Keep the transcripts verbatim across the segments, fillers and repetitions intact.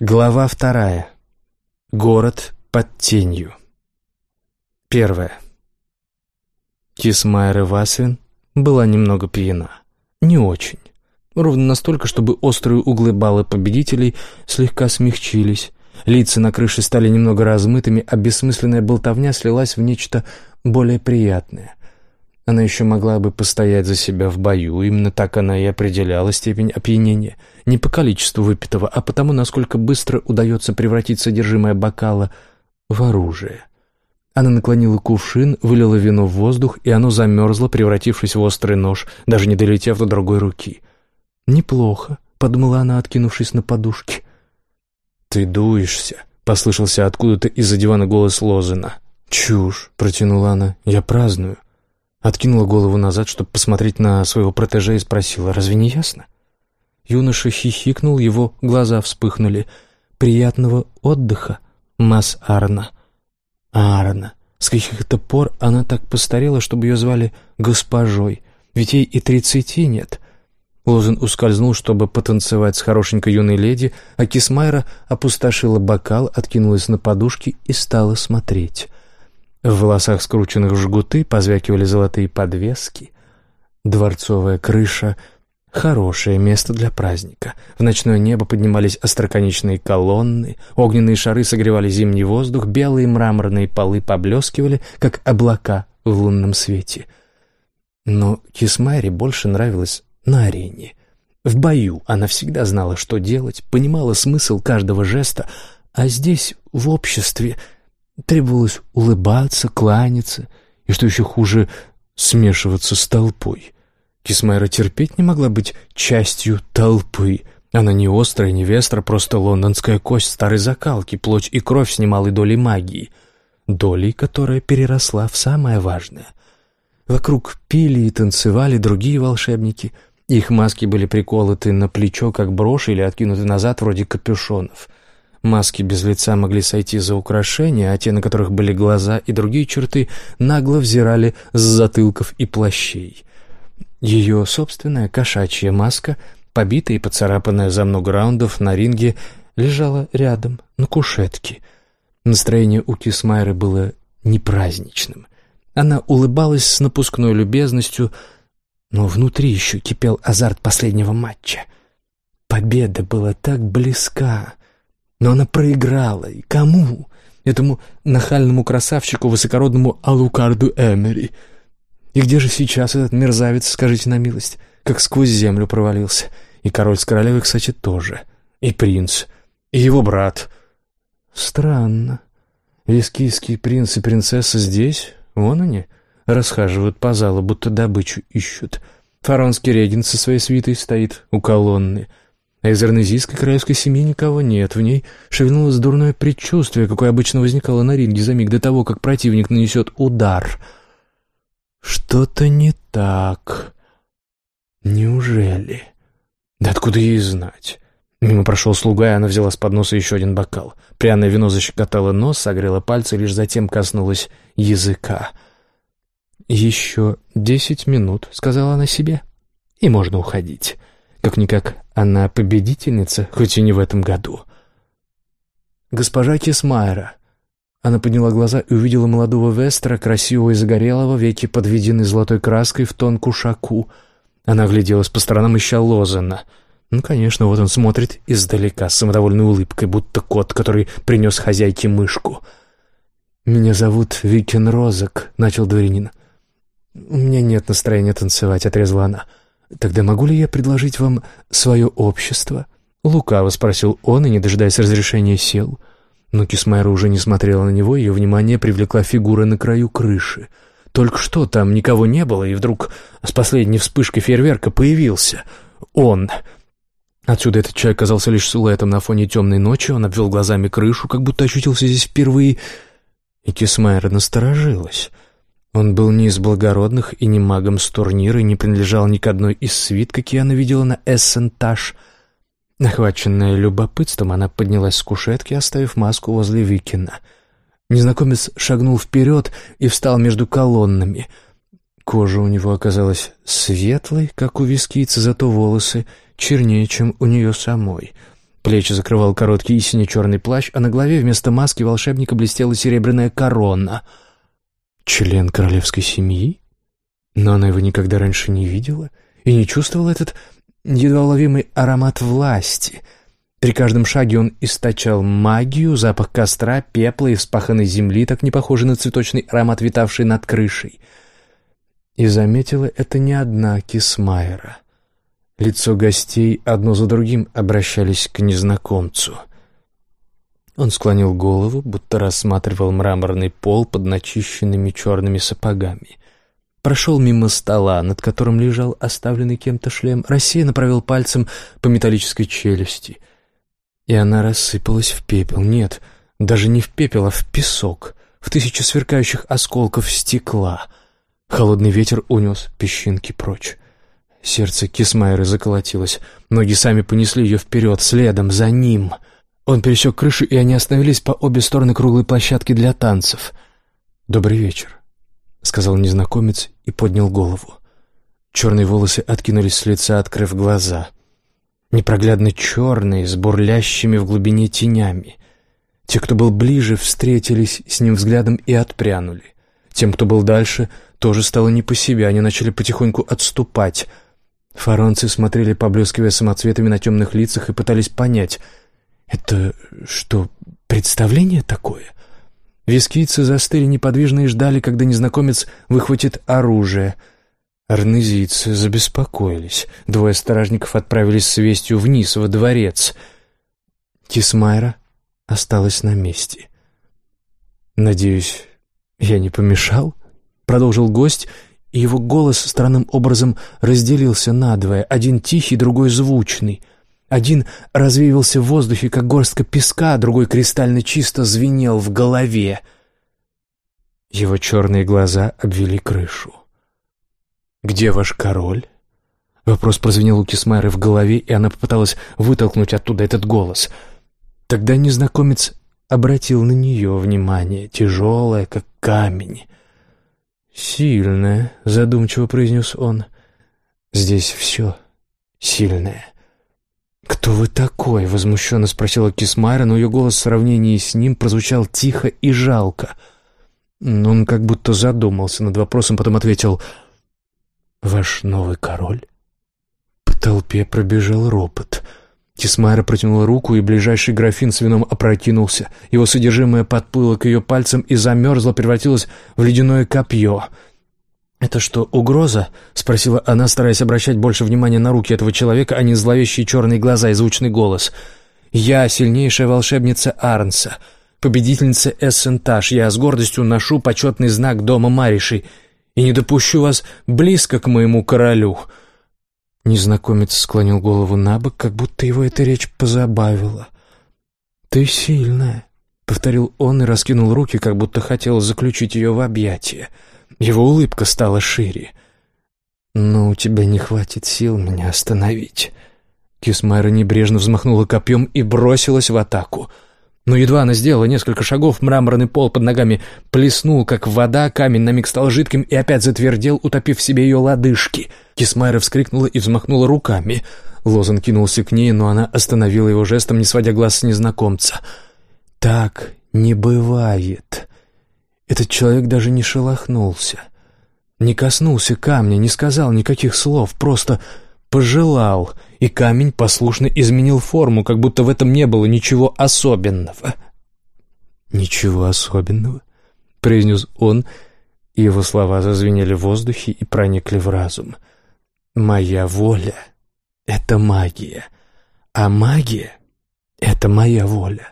Глава вторая. Город под тенью. Первое. Кисмайра Васвин была немного пьяна. Не очень. Ровно настолько, чтобы острые углы бала победителей слегка смягчились. Лица на крыше стали немного размытыми, а бессмысленная болтовня слилась в нечто более приятное. Она еще могла бы постоять за себя в бою, именно так она и определяла степень опьянения. Не по количеству выпитого, а потому, насколько быстро удается превратить содержимое бокала в оружие. Она наклонила кувшин, вылила вино в воздух, и оно замерзло, превратившись в острый нож, даже не долетев до другой руки. «Неплохо», — подумала она, откинувшись на подушке. «Ты дуешься», — послышался откуда-то из-за дивана голос Лозена. «Чушь», — протянула она, — «я праздную». Откинула голову назад, чтобы посмотреть на своего протеже, и спросила: «Разве не ясно?» Юноша хихикнул, его глаза вспыхнули. «Приятного отдыха, масс Арна». Арна. С каких-то пор она так постарела, чтобы ее звали госпожой, ведь ей и тридцати нет. Лозен ускользнул, чтобы потанцевать с хорошенькой юной леди, а Кисмайра опустошила бокал, откинулась на подушки и стала смотреть. В волосах, скрученных в жгуты, позвякивали золотые подвески. Дворцовая крыша — хорошее место для праздника. В ночное небо поднимались остроконечные колонны, огненные шары согревали зимний воздух, белые мраморные полы поблескивали, как облака в лунном свете. Но Кисмайре больше нравилось на арене. В бою она всегда знала, что делать, понимала смысл каждого жеста, а здесь, в обществе, требовалось улыбаться, кланяться и, что еще хуже, смешиваться с толпой. Кисмайра терпеть не могла быть частью толпы. Она не острая невестра, просто лондонская кость старой закалки, плоть и кровь с немалой долей магии, долей, которая переросла в самое важное. Вокруг пили и танцевали другие волшебники. Их маски были приколоты на плечо, как броши, или откинуты назад, вроде капюшонов. Маски без лица могли сойти за украшения, а те, на которых были глаза и другие черты, нагло взирали с затылков и плащей. Ее собственная кошачья маска, побитая и поцарапанная за много раундов на ринге, лежала рядом, на кушетке. Настроение у Кисмайры было непраздничным. Она улыбалась с напускной любезностью, но внутри еще кипел азарт последнего матча. Победа была так близка. Но она проиграла. И кому? Этому нахальному красавчику, высокородному Алукарду Эмери. И где же сейчас этот мерзавец, скажите на милость? Как сквозь землю провалился. И король с королевой, кстати, тоже. И принц. И его брат. Странно. Вискийские принц и принцесса здесь, вон они, расхаживают по залу, будто добычу ищут. Фаронский регент со своей свитой стоит у колонны. А из арнезийской королевской семьи никого нет. В ней шевельнулось дурное предчувствие, какое обычно возникало на ринге за миг до того, как противник нанесет удар. Что-то не так. Неужели? Да откуда ей знать? Мимо прошел слуга, и она взяла с подноса еще один бокал. Пряное вино защекотало нос, согрело пальцы, лишь затем коснулось языка. «Еще десять минут», — сказала она себе, — «и можно уходить». Как-никак, она победительница, хоть и не в этом году. «Госпожа Кисмайра». Она подняла глаза и увидела молодого вестера, красивого и загорелого, веки подведены золотой краской в тон кушаку. Она огляделась по сторонам, ища Лозена. Ну, конечно, вот он смотрит издалека, с самодовольной улыбкой, будто кот, который принес хозяйке мышку. «Меня зовут Викен Розак», — начал дворянин. «У меня нет настроения танцевать», — отрезала она. «Тогда могу ли я предложить вам свое общество?» Лукаво спросил он и, не дожидаясь разрешения, сел. Но Кисмайра уже не смотрела на него, ее внимание привлекла фигура на краю крыши. Только что там никого не было, и вдруг с последней вспышкой фейерверка появился он. Отсюда этот человек казался лишь силуэтом на фоне темной ночи, он обвел глазами крышу, как будто ощутился здесь впервые, и Кисмайра насторожилась. Он был не из благородных и не магом с турнира, и не принадлежал ни к одной из свит, какие она видела на Эссентаж. Охваченная любопытством, она поднялась с кушетки, оставив маску возле Викена. Незнакомец шагнул вперед и встал между колоннами. Кожа у него оказалась светлой, как у вискийца, зато волосы чернее, чем у нее самой. Плечи закрывал короткий и сине-черный плащ, а на голове вместо маски волшебника блестела серебряная корона. Член королевской семьи? Но она его никогда раньше не видела и не чувствовала этот едва уловимый аромат власти. При каждом шаге он источал магию, запах костра, пепла и вспаханной земли, так не похожий на цветочный аромат, витавший над крышей. И заметила это не одна Кисмайра. Лицо гостей одно за другим обращались к незнакомцу. Он склонил голову, будто рассматривал мраморный пол под начищенными черными сапогами. Прошел мимо стола, над которым лежал оставленный кем-то шлем, рассеянно провел пальцем по металлической челюсти. И она рассыпалась в пепел. Нет, даже не в пепел, а в песок, в тысячи сверкающих осколков стекла. Холодный ветер унес песчинки прочь. Сердце Кисмайры заколотилось. Ноги сами понесли ее вперед, следом, за ним. Он пересек крышу, и они остановились по обе стороны круглой площадки для танцев. «Добрый вечер», — сказал незнакомец и поднял голову. Черные волосы откинулись с лица, открыв глаза. Непроглядно черные, с бурлящими в глубине тенями. Те, кто был ближе, встретились с ним взглядом и отпрянули. Тем, кто был дальше, тоже стало не по себе, они начали потихоньку отступать. Фаронцы смотрели, поблескивая самоцветами на темных лицах, и пытались понять, это что, представление такое? Вискийцы застыли неподвижно и ждали, когда незнакомец выхватит оружие. Арнезийцы забеспокоились. Двое стражников отправились с вестью вниз, во дворец. Кисмайра осталась на месте. «Надеюсь, я не помешал?» — продолжил гость, и его голос странным образом разделился надвое, один тихий, другой звучный. Один развеивался в воздухе, как горстка песка, а другой кристально чисто звенел в голове. Его черные глаза обвели крышу. «Где ваш король?» Вопрос прозвенел у Кисмайры в голове, и она попыталась вытолкнуть оттуда этот голос. Тогда незнакомец обратил на нее внимание, тяжелое, как камень. «Сильное», — задумчиво произнес он. «Здесь все сильное». «Кто вы такой?» — возмущенно спросила Кисмайра, но ее голос в сравнении с ним прозвучал тихо и жалко. Он как будто задумался над вопросом, потом ответил: «Ваш новый король?» По толпе пробежал ропот. Кисмайра протянула руку, и ближайший графин с вином опрокинулся. Его содержимое подплыло к ее пальцам и замерзло, превратилось в ледяное копье. «Это что, угроза?» — спросила она, стараясь обращать больше внимания на руки этого человека, а не зловещие черные глаза и звучный голос. «Я сильнейшая волшебница Арнса, победительница Эссентаж. Я с гордостью ношу почетный знак дома Маришей и не допущу вас близко к моему королю». Незнакомец склонил голову набок, как будто его эта речь позабавила. «Ты сильная», — повторил он и раскинул руки, как будто хотел заключить ее в объятия. Его улыбка стала шире. «Но у тебя не хватит сил меня остановить». Кисмайра небрежно взмахнула копьем и бросилась в атаку. Но едва она сделала несколько шагов, мраморный пол под ногами плеснул, как вода, камень на миг стал жидким и опять затвердел, утопив в себе ее лодыжки. Кисмайра вскрикнула и взмахнула руками. Лозан кинулся к ней, но она остановила его жестом, не сводя глаз с незнакомца. «Так не бывает». Этот человек даже не шелохнулся, не коснулся камня, не сказал никаких слов, просто пожелал, и камень послушно изменил форму, как будто в этом не было ничего особенного. «Ничего особенного», — произнес он, и его слова зазвенели в воздухе и проникли в разум. «Моя воля — это магия, а магия — это моя воля».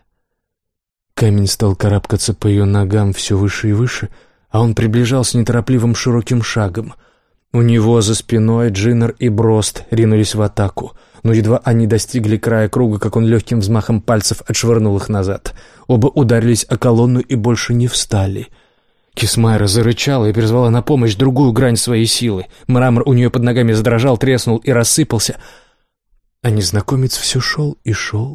Камень стал карабкаться по ее ногам все выше и выше, а он приближался неторопливым широким шагом. У него за спиной Джиннер и Брост ринулись в атаку, но едва они достигли края круга, как он легким взмахом пальцев отшвырнул их назад. Оба ударились о колонну и больше не встали. Кисмайра зарычала и призвала на помощь другую грань своей силы. Мрамор у нее под ногами задрожал, треснул и рассыпался, а незнакомец все шел и шел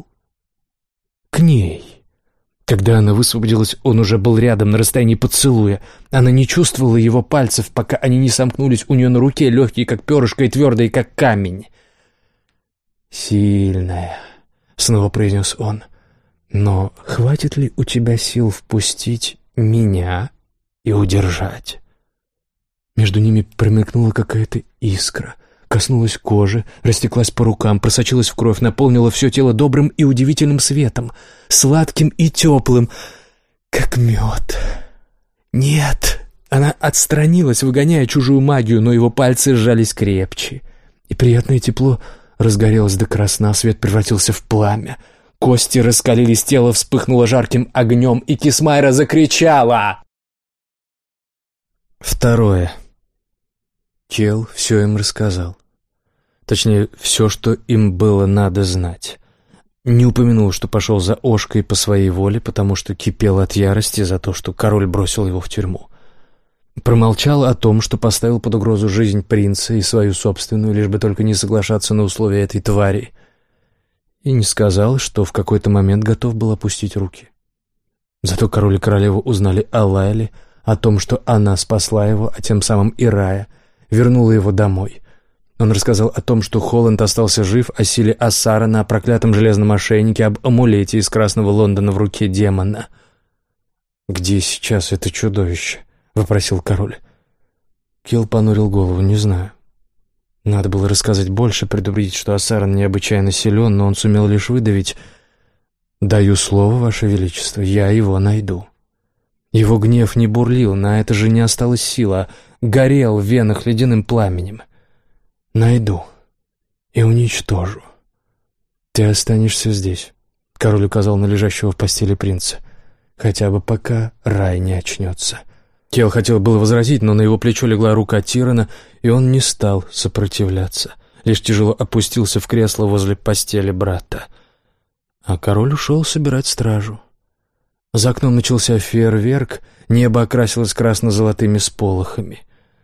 к ней. Когда она высвободилась, он уже был рядом, на расстоянии поцелуя. Она не чувствовала его пальцев, пока они не сомкнулись у нее на руке, легкие, как перышко, и твердые, как камень. «Сильная», — снова произнес он. «Но хватит ли у тебя сил впустить меня и удержать?» Между ними промелькнула какая-то искра, коснулась кожи, растеклась по рукам, просочилась в кровь, наполнила все тело добрым и удивительным светом, сладким и теплым, как мед. «Нет!» Она отстранилась, выгоняя чужую магию, но его пальцы сжались крепче, и приятное тепло разгорелось до красна, свет превратился в пламя. Кости раскалились, тело вспыхнуло жарким огнем, и Кисмайра закричала. Второе. Кел все им рассказал. Точнее, все, что им было надо знать. Не упомянул, что пошел за Ошкой по своей воле, потому что кипел от ярости за то, что король бросил его в тюрьму. Промолчал о том, что поставил под угрозу жизнь принца и свою собственную, лишь бы только не соглашаться на условия этой твари. И не сказал, что в какой-то момент готов был опустить руки. Зато король и королева узнали о Лайле, о том, что она спасла его, а тем самым и Рая, вернула его домой. Он рассказал о том, что Холланд остался жив, о силе Ассарана, о проклятом железном ошейнике, об амулете из красного Лондона в руке демона. «Где сейчас это чудовище?» — вопросил король. Кел понурил голову. «Не знаю. Надо было рассказать больше, предупредить, что Ассаран необычайно силен, но он сумел лишь выдавить: «Даю слово, Ваше Величество, я его найду». Его гнев не бурлил, на это же не осталось сил, а горел в венах ледяным пламенем. «Найду и уничтожу. Ты останешься здесь», — король указал на лежащего в постели принца, «хотя бы пока Рай не очнется». Кел хотел было возразить, но на его плечо легла рука Тирана, и он не стал сопротивляться, лишь тяжело опустился в кресло возле постели брата. А король ушел собирать стражу. За окном начался фейерверк, небо окрасилось красно-золотыми сполохами.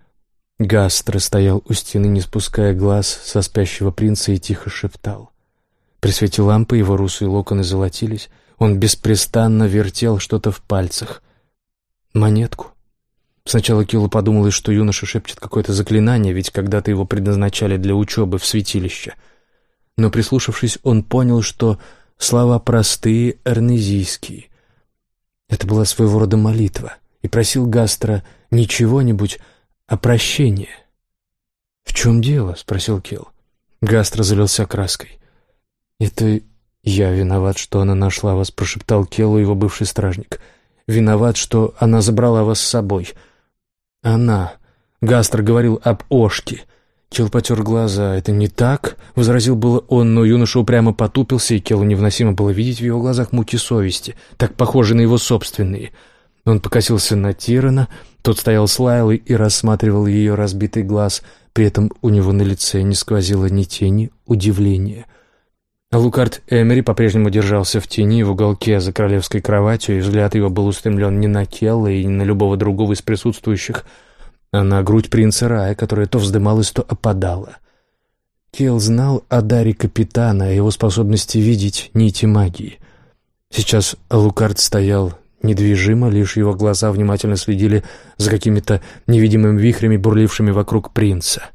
Гастро стоял у стены, не спуская глаз со спящего принца, и тихо шептал. При свете лампы его русые локоны золотились, он беспрестанно вертел что-то в пальцах. Монетку. Сначала Киллу подумалось, что юноша шепчет какое-то заклинание, ведь когда-то его предназначали для учебы в святилище. Но, прислушавшись, он понял, что слова простые, эрнезийские. Это была своего рода молитва, и просил Гастро не чего-нибудь, а прощения. «В чем дело?» — спросил Килл. Гастро залился краской. «Это я виноват, что она нашла вас», — прошептал Киллу его бывший стражник. «Виноват, что она забрала вас с собой». «Она...» — Гастро говорил об Ошке. Килл потер глаза. «Это не так?» — возразил было он, но юноша упрямо потупился, и Киллу невыносимо было видеть в его глазах муки совести, так похожие на его собственные. Он покосился на Тирана, тот стоял с Лайлой и рассматривал ее разбитый глаз, при этом у него на лице не сквозило ни тени удивления. Лукард Эмери по-прежнему держался в тени в уголке за королевской кроватью, и взгляд его был устремлен не на Келла и не на любого другого из присутствующих, а на грудь принца Рая, которая то вздымалась, то опадала. Келл знал о даре капитана, о его способности видеть нити магии. Сейчас Лукард стоял недвижимо, лишь его глаза внимательно следили за какими-то невидимыми вихрями, бурлившими вокруг принца.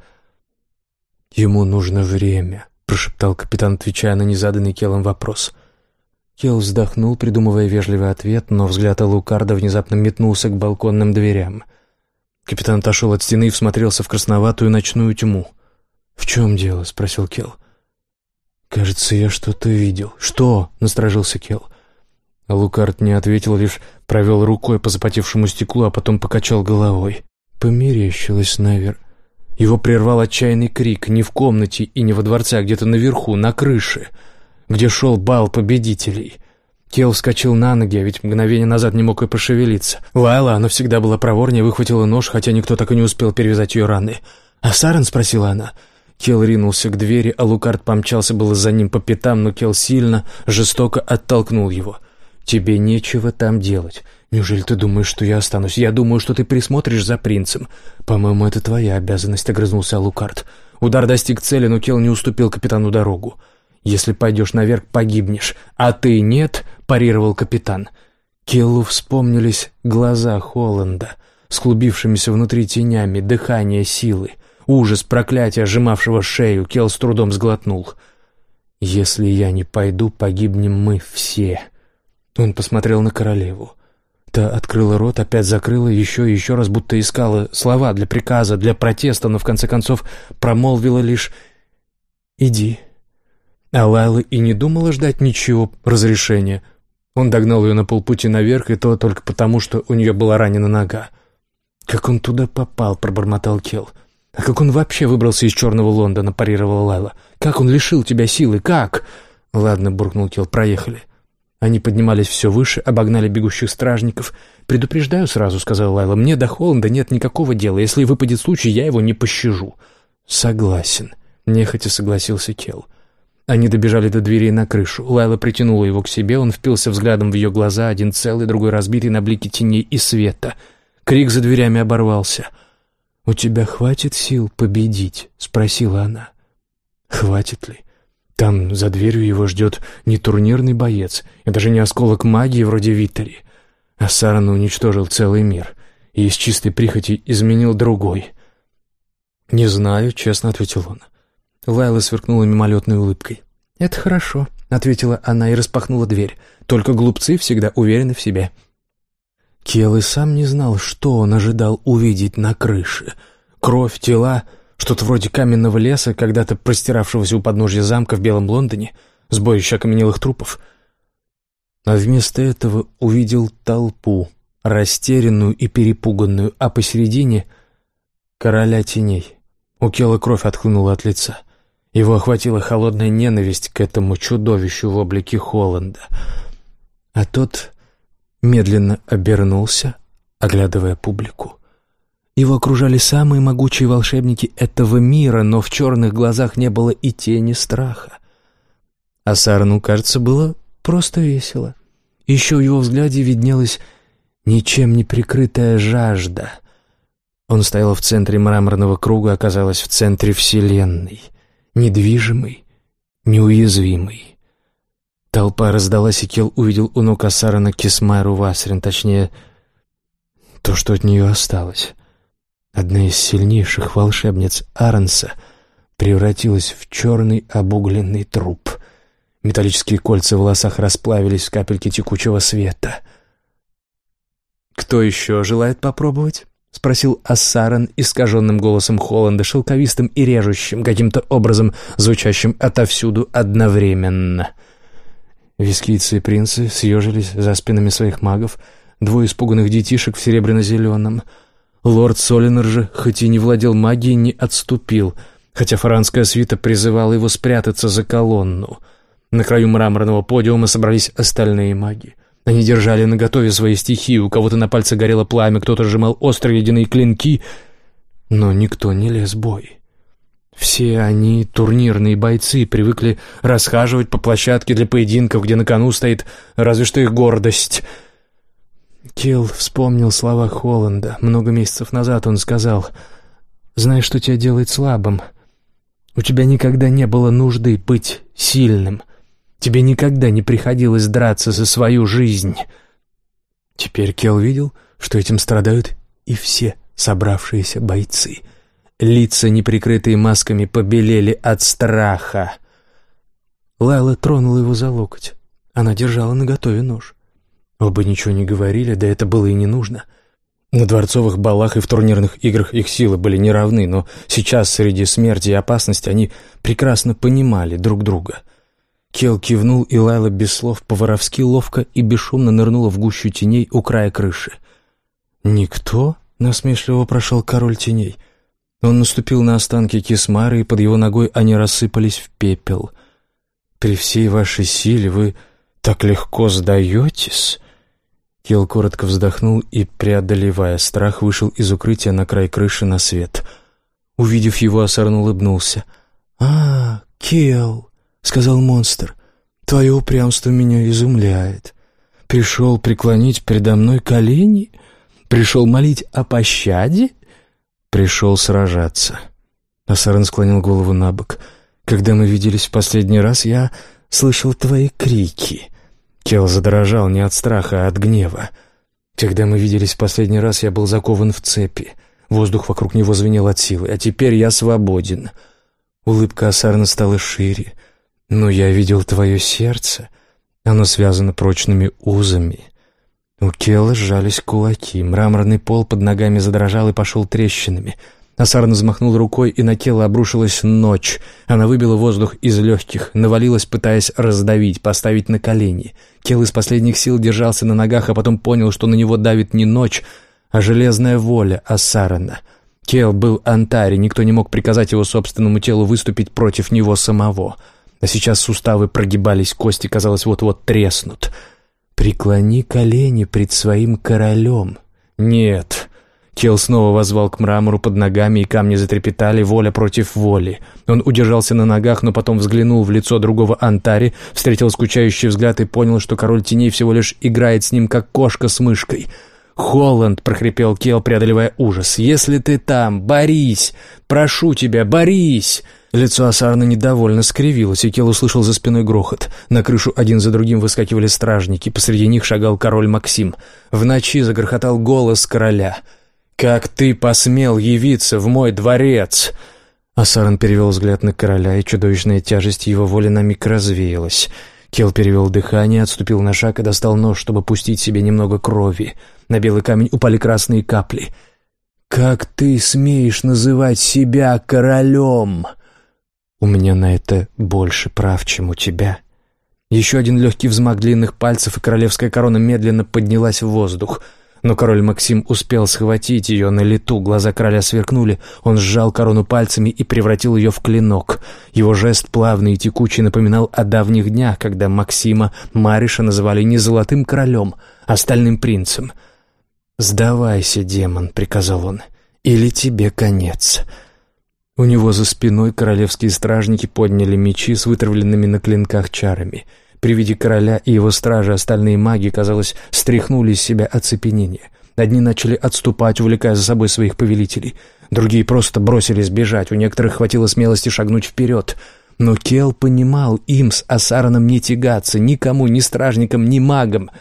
«Ему нужно время», — прошептал капитан, отвечая на незаданный Келлом вопрос. Келл вздохнул, придумывая вежливый ответ, но взгляд Алукарда внезапно метнулся к балконным дверям. Капитан отошел от стены и всмотрелся в красноватую ночную тьму. «В чем дело?» — спросил Келл. «Кажется, я что-то видел». «Что?» — насторожился Келл. Лукард не ответил, лишь провел рукой по запотевшему стеклу, а потом покачал головой. Померещилось навер. Его прервал отчаянный крик, не в комнате и не во дворце, а где-то наверху, на крыше, где шел бал победителей. Келл вскочил на ноги, а ведь мгновение назад не мог и пошевелиться. Лайла, она всегда была проворнее, выхватила нож, хотя никто так и не успел перевязать ее раны. «А Сарен?» — спросила она. Келл ринулся к двери, а Лукард помчался было за ним по пятам, но Келл сильно, жестоко оттолкнул его. «Тебе нечего там делать. Неужели ты думаешь, что я останусь? Я думаю, что ты присмотришь за принцем. По-моему, это твоя обязанность», — огрызнулся Алукард. Удар достиг цели, но Келл не уступил капитану дорогу. «Если пойдешь наверх, погибнешь. А ты нет», — парировал капитан. Келлу вспомнились глаза Холланда с клубившимися внутри тенями, дыхание силы, ужас проклятия, сжимавшего шею. Келл с трудом сглотнул. «Если я не пойду, погибнем мы все». Он посмотрел на королеву. Та открыла рот, опять закрыла, еще и еще раз, будто искала слова для приказа, для протеста, но в конце концов промолвила лишь «иди». А Лайла и не думала ждать ничего разрешения. Он догнал ее на полпути наверх, и то только потому, что у нее была ранена нога. «Как он туда попал?» — пробормотал Келл. «А как он вообще выбрался из черного Лондона?» — парировала Лайла. «Как он лишил тебя силы? Как?» «Ладно», — буркнул Келл, — «проехали». Они поднимались все выше, обогнали бегущих стражников. «Предупреждаю сразу», — сказала Лайла, — «мне до Холланда нет никакого дела. Если выпадет случай, я его не пощажу». «Согласен», — нехотя согласился Келл. Они добежали до дверей на крышу. Лайла притянула его к себе, он впился взглядом в ее глаза, один целый, другой разбитый на блики теней и света. Крик за дверями оборвался. «У тебя хватит сил победить?» — спросила она. «Хватит ли? Там за дверью его ждет не турнирный боец, и даже не осколок магии вроде Виттери. А Саран уничтожил целый мир и из чистой прихоти изменил другой». «Не знаю», — честно ответил он. Лайла сверкнула мимолетной улыбкой. «Это хорошо», — ответила она и распахнула дверь. «Только глупцы всегда уверены в себе». Келл и сам не знал, что он ожидал увидеть на крыше. Кровь, тела, что-то вроде каменного леса, когда-то простиравшегося у подножья замка в Белом Лондоне, сборище окаменелых трупов. А вместо этого увидел толпу, растерянную и перепуганную, а посередине — короля теней. У Келла кровь отхлынула от лица. Его охватила холодная ненависть к этому чудовищу в облике Холланда. А тот медленно обернулся, оглядывая публику. Его окружали самые могучие волшебники этого мира, но в черных глазах не было и тени страха. А Сарану, кажется, было просто весело. Еще в его взгляде виднелась ничем не прикрытая жажда. Он стоял в центре мраморного круга, оказалась в центре вселенной, недвижимый, неуязвимый. Толпа раздалась, и Келл увидел у ног Асарана Кисмайру Васрин, точнее, то, что от нее осталось. Одна из сильнейших волшебниц Аренса превратилась в черный обугленный труп. Металлические кольца в волосах расплавились в капельки текучего света. «Кто еще желает попробовать?» — спросил Ассаран искаженным голосом Холланда, шелковистым и режущим, каким-то образом звучащим отовсюду одновременно. Вискийцы и принцы съежились за спинами своих магов, двое испуганных детишек в серебряно-зеленом. Лорд Солинер же, хоть и не владел магией, не отступил, хотя фаранская свита призывала его спрятаться за колонну. На краю мраморного подиума собрались остальные маги. Они держали наготове свои стихии, у кого-то на пальце горело пламя, кто-то сжимал острые ледяные клинки, но никто не лез в бой. Все они, турнирные бойцы, привыкли расхаживать по площадке для поединков, где на кону стоит разве что их гордость. Келл вспомнил слова Холланда. Много месяцев назад он сказал: «Знаешь, что тебя делает слабым? У тебя никогда не было нужды быть сильным. Тебе никогда не приходилось драться за свою жизнь». Теперь Келл видел, что этим страдают и все собравшиеся бойцы. Лица, неприкрытые масками, побелели от страха. Лайла тронула его за локоть. Она держала наготове нож. Оба ничего не говорили, да это было и не нужно. На дворцовых балах и в турнирных играх их силы были неравны, но сейчас, среди смерти и опасности, они прекрасно понимали друг друга. Келл кивнул, и Лайла без слов по-воровски ловко и бесшумно нырнула в гущу теней у края крыши. «Никто?» — насмешливо прошел король теней. Он наступил на останки Кисмары, и под его ногой они рассыпались в пепел. «При всей вашей силе вы так легко сдаетесь?» Келл коротко вздохнул и, преодолевая страх, вышел из укрытия на край крыши на свет. Увидев его, Асарн улыбнулся. «А, Келл», — сказал монстр, — «твое упрямство меня изумляет. Пришел преклонить передо мной колени? Пришел молить о пощаде? Пришел сражаться». Асарн склонил голову на бок. «Когда мы виделись в последний раз, я слышал твои крики». Келл задрожал не от страха, а от гнева. «Когда мы виделись в последний раз, я был закован в цепи. Воздух вокруг него звенел от силы, а теперь я свободен». Улыбка Асарна стала шире. «Но я видел твое сердце. Оно связано прочными узами». У Кела сжались кулаки, мраморный пол под ногами задрожал и пошел трещинами. Асаран взмахнул рукой, и на Кела обрушилась ночь. Она выбила воздух из легких, навалилась, пытаясь раздавить, поставить на колени. Кел из последних сил держался на ногах, а потом понял, что на него давит не ночь, а железная воля Асарана. Кел был Антари, никто не мог приказать его собственному телу выступить против него самого. А сейчас суставы прогибались, кости, казалось, вот-вот треснут. «Преклони колени пред своим королем». «Нет». Кел снова воззвал к мрамору под ногами, и камни затрепетали, воля против воли. Он удержался на ногах, но потом взглянул в лицо другого Антари, встретил скучающий взгляд и понял, что король теней всего лишь играет с ним, как кошка с мышкой. «Холланд!» — прохрипел Кел, преодолевая ужас. «Если ты там, борись! Прошу тебя, борись!» Лицо Асарана недовольно скривилось, и Кел услышал за спиной грохот. На крышу один за другим выскакивали стражники, посреди них шагал король Максим. В ночи загрохотал голос короля. «Как ты посмел явиться в мой дворец?» Асаран перевел взгляд на короля, и чудовищная тяжесть его воли на миг развеялась. Кел перевел дыхание, отступил на шаг и достал нож, чтобы пустить себе немного крови. На белый камень упали красные капли. «Как ты смеешь называть себя королем?» «У меня на это больше прав, чем у тебя». Еще один легкий взмах длинных пальцев, и королевская корона медленно поднялась в воздух. Но король Максим успел схватить ее на лету, глаза короля сверкнули, он сжал корону пальцами и превратил ее в клинок. Его жест, плавный и текучий, напоминал о давних днях, когда Максима Мариша называли не золотым королем, а стальным принцем. «Сдавайся, демон», — приказал он, — «или тебе конец». У него за спиной королевские стражники подняли мечи с вытравленными на клинках чарами. При виде короля и его стражи остальные маги, казалось, стряхнули из себя оцепенение. Одни начали отступать, увлекая за собой своих повелителей. Другие просто бросились бежать, у некоторых хватило смелости шагнуть вперед. Но Кел понимал, им с Асараном не тягаться, никому, ни стражникам, ни магам,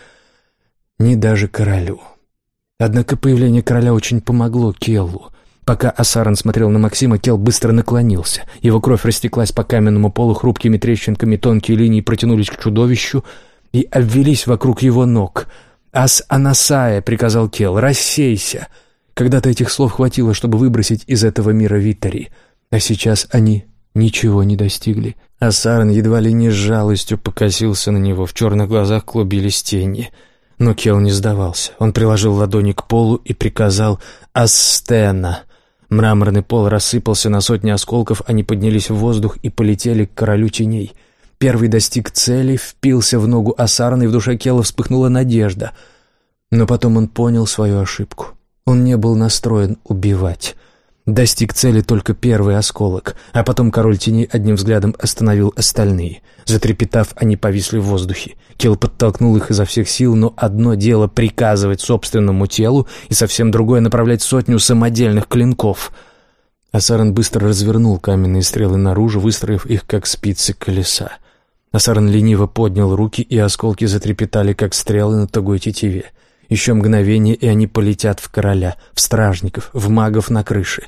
ни даже королю. Однако появление короля очень помогло Келлу. Пока Асаран смотрел на Максима, Кел быстро наклонился. Его кровь растеклась по каменному полу хрупкими трещинками, тонкие линии протянулись к чудовищу и обвелись вокруг его ног. «Ас-Анасая», — приказал Кел, — «рассейся». Когда-то этих слов хватило, чтобы выбросить из этого мира Витари, а сейчас они ничего не достигли. Асаран едва ли не с жалостью покосился на него, в черных глазах клубились тени. Но Кел не сдавался. Он приложил ладони к полу и приказал «Астена». Мраморный пол рассыпался на сотни осколков, они поднялись в воздух и полетели к королю теней. Первый достиг цели, впился в ногу Асарана, и в душе Кела вспыхнула надежда. Но потом он понял свою ошибку. Он не был настроен убивать. Достиг цели только первый осколок, а потом король теней одним взглядом остановил остальные. Затрепетав, они повисли в воздухе. Кел подтолкнул их изо всех сил, но одно дело приказывать собственному телу, и совсем другое — направлять сотню самодельных клинков. Асаран быстро развернул каменные стрелы наружу, выстроив их как спицы колеса. Асаран лениво поднял руки, и осколки затрепетали, как стрелы на тугой тетиве. Еще мгновение, и они полетят в короля, в стражников, в магов на крыше.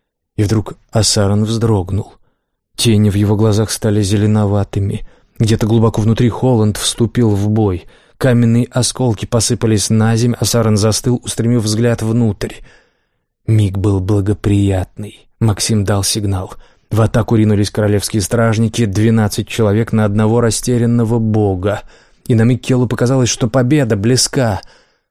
И вдруг Асаран вздрогнул. Тени в его глазах стали зеленоватыми. Где-то глубоко внутри Холланд вступил в бой. Каменные осколки посыпались на землю, Асаран застыл, устремив взгляд внутрь. Миг был благоприятный. Максим дал сигнал. В атаку ринулись королевские стражники, двенадцать человек на одного растерянного бога. И на миг Келлу показалось, что победа близка.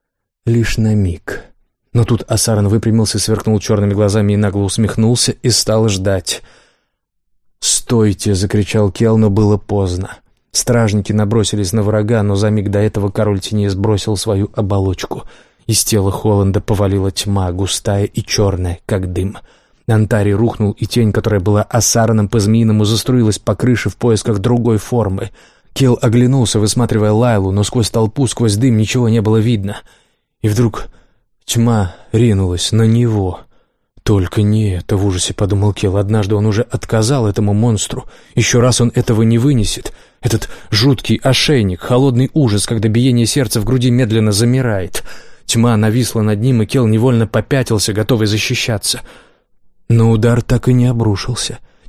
Лишь на миг. Но тут Асаран выпрямился, сверкнул черными глазами и нагло усмехнулся и стал ждать. «Стойте!» — закричал Кел, но было поздно. Стражники набросились на врага, но за миг до этого король теней сбросил свою оболочку. Из тела Холланда повалила тьма, густая и черная, как дым. Антари рухнул, и тень, которая была Асараном по-змеиному, заструилась по крыше в поисках другой формы. Кел оглянулся, высматривая Лайлу, но сквозь толпу, сквозь дым ничего не было видно. И вдруг тьма ринулась на него. «Только не это», — в ужасе подумал Кел. Однажды он уже отказал этому монстру. Еще раз он этого не вынесет. Этот жуткий ошейник, холодный ужас, когда биение сердца в груди медленно замирает. Тьма нависла над ним, и Кел невольно попятился, готовый защищаться. Но удар так и не обрушился.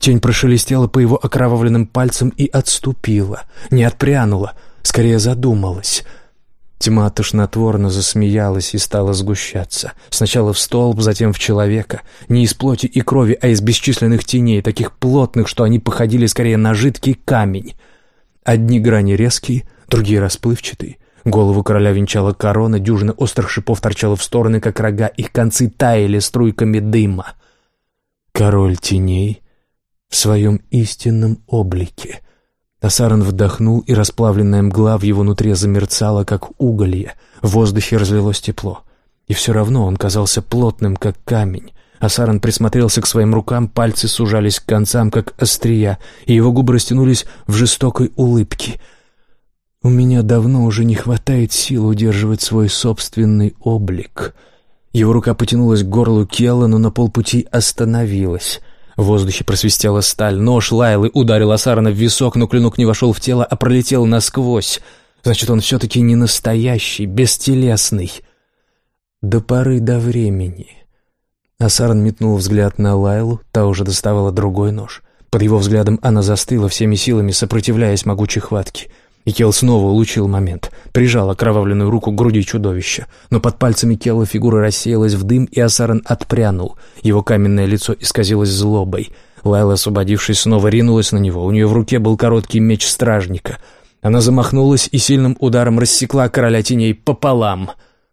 Тень прошелестела по его окровавленным пальцам и отступила, не отпрянула, скорее задумалась. Тьма тошнотворно засмеялась и стала сгущаться. Сначала в столб, затем в человека. Не из плоти и крови, а из бесчисленных теней, таких плотных, что они походили скорее на жидкий камень. Одни грани резкие, другие расплывчатые. Голову короля венчала корона, дюжина острых шипов торчала в стороны, как рога, их концы таяли струйками дыма. Король теней в своем истинном облике. Асаран вдохнул, и расплавленная мгла в его нутре замерцала, как уголье. В воздухе разлилось тепло. И все равно он казался плотным, как камень. Асаран присмотрелся к своим рукам, пальцы сужались к концам, как острия, и его губы растянулись в жестокой улыбке. «У меня давно уже не хватает сил удерживать свой собственный облик». Его рука потянулась к горлу Келла, но на полпути остановилась. В воздухе просвистела сталь. Нож Лайлы ударил Асарана в висок, но клинок не вошел в тело, а пролетел насквозь. Значит, он все-таки не настоящий, бестелесный. До поры до времени. Асаран метнул взгляд на Лайлу, та уже доставала другой нож. Под его взглядом она застыла, всеми силами сопротивляясь могучей хватке. И Келл снова улучил момент, прижал окровавленную руку к груди чудовища, но под пальцами Келла фигура рассеялась в дым, и Асаран отпрянул. Его каменное лицо исказилось злобой. Лайла, освободившись, снова ринулась на него. У нее в руке был короткий меч стражника. Она замахнулась и сильным ударом рассекла короля теней пополам.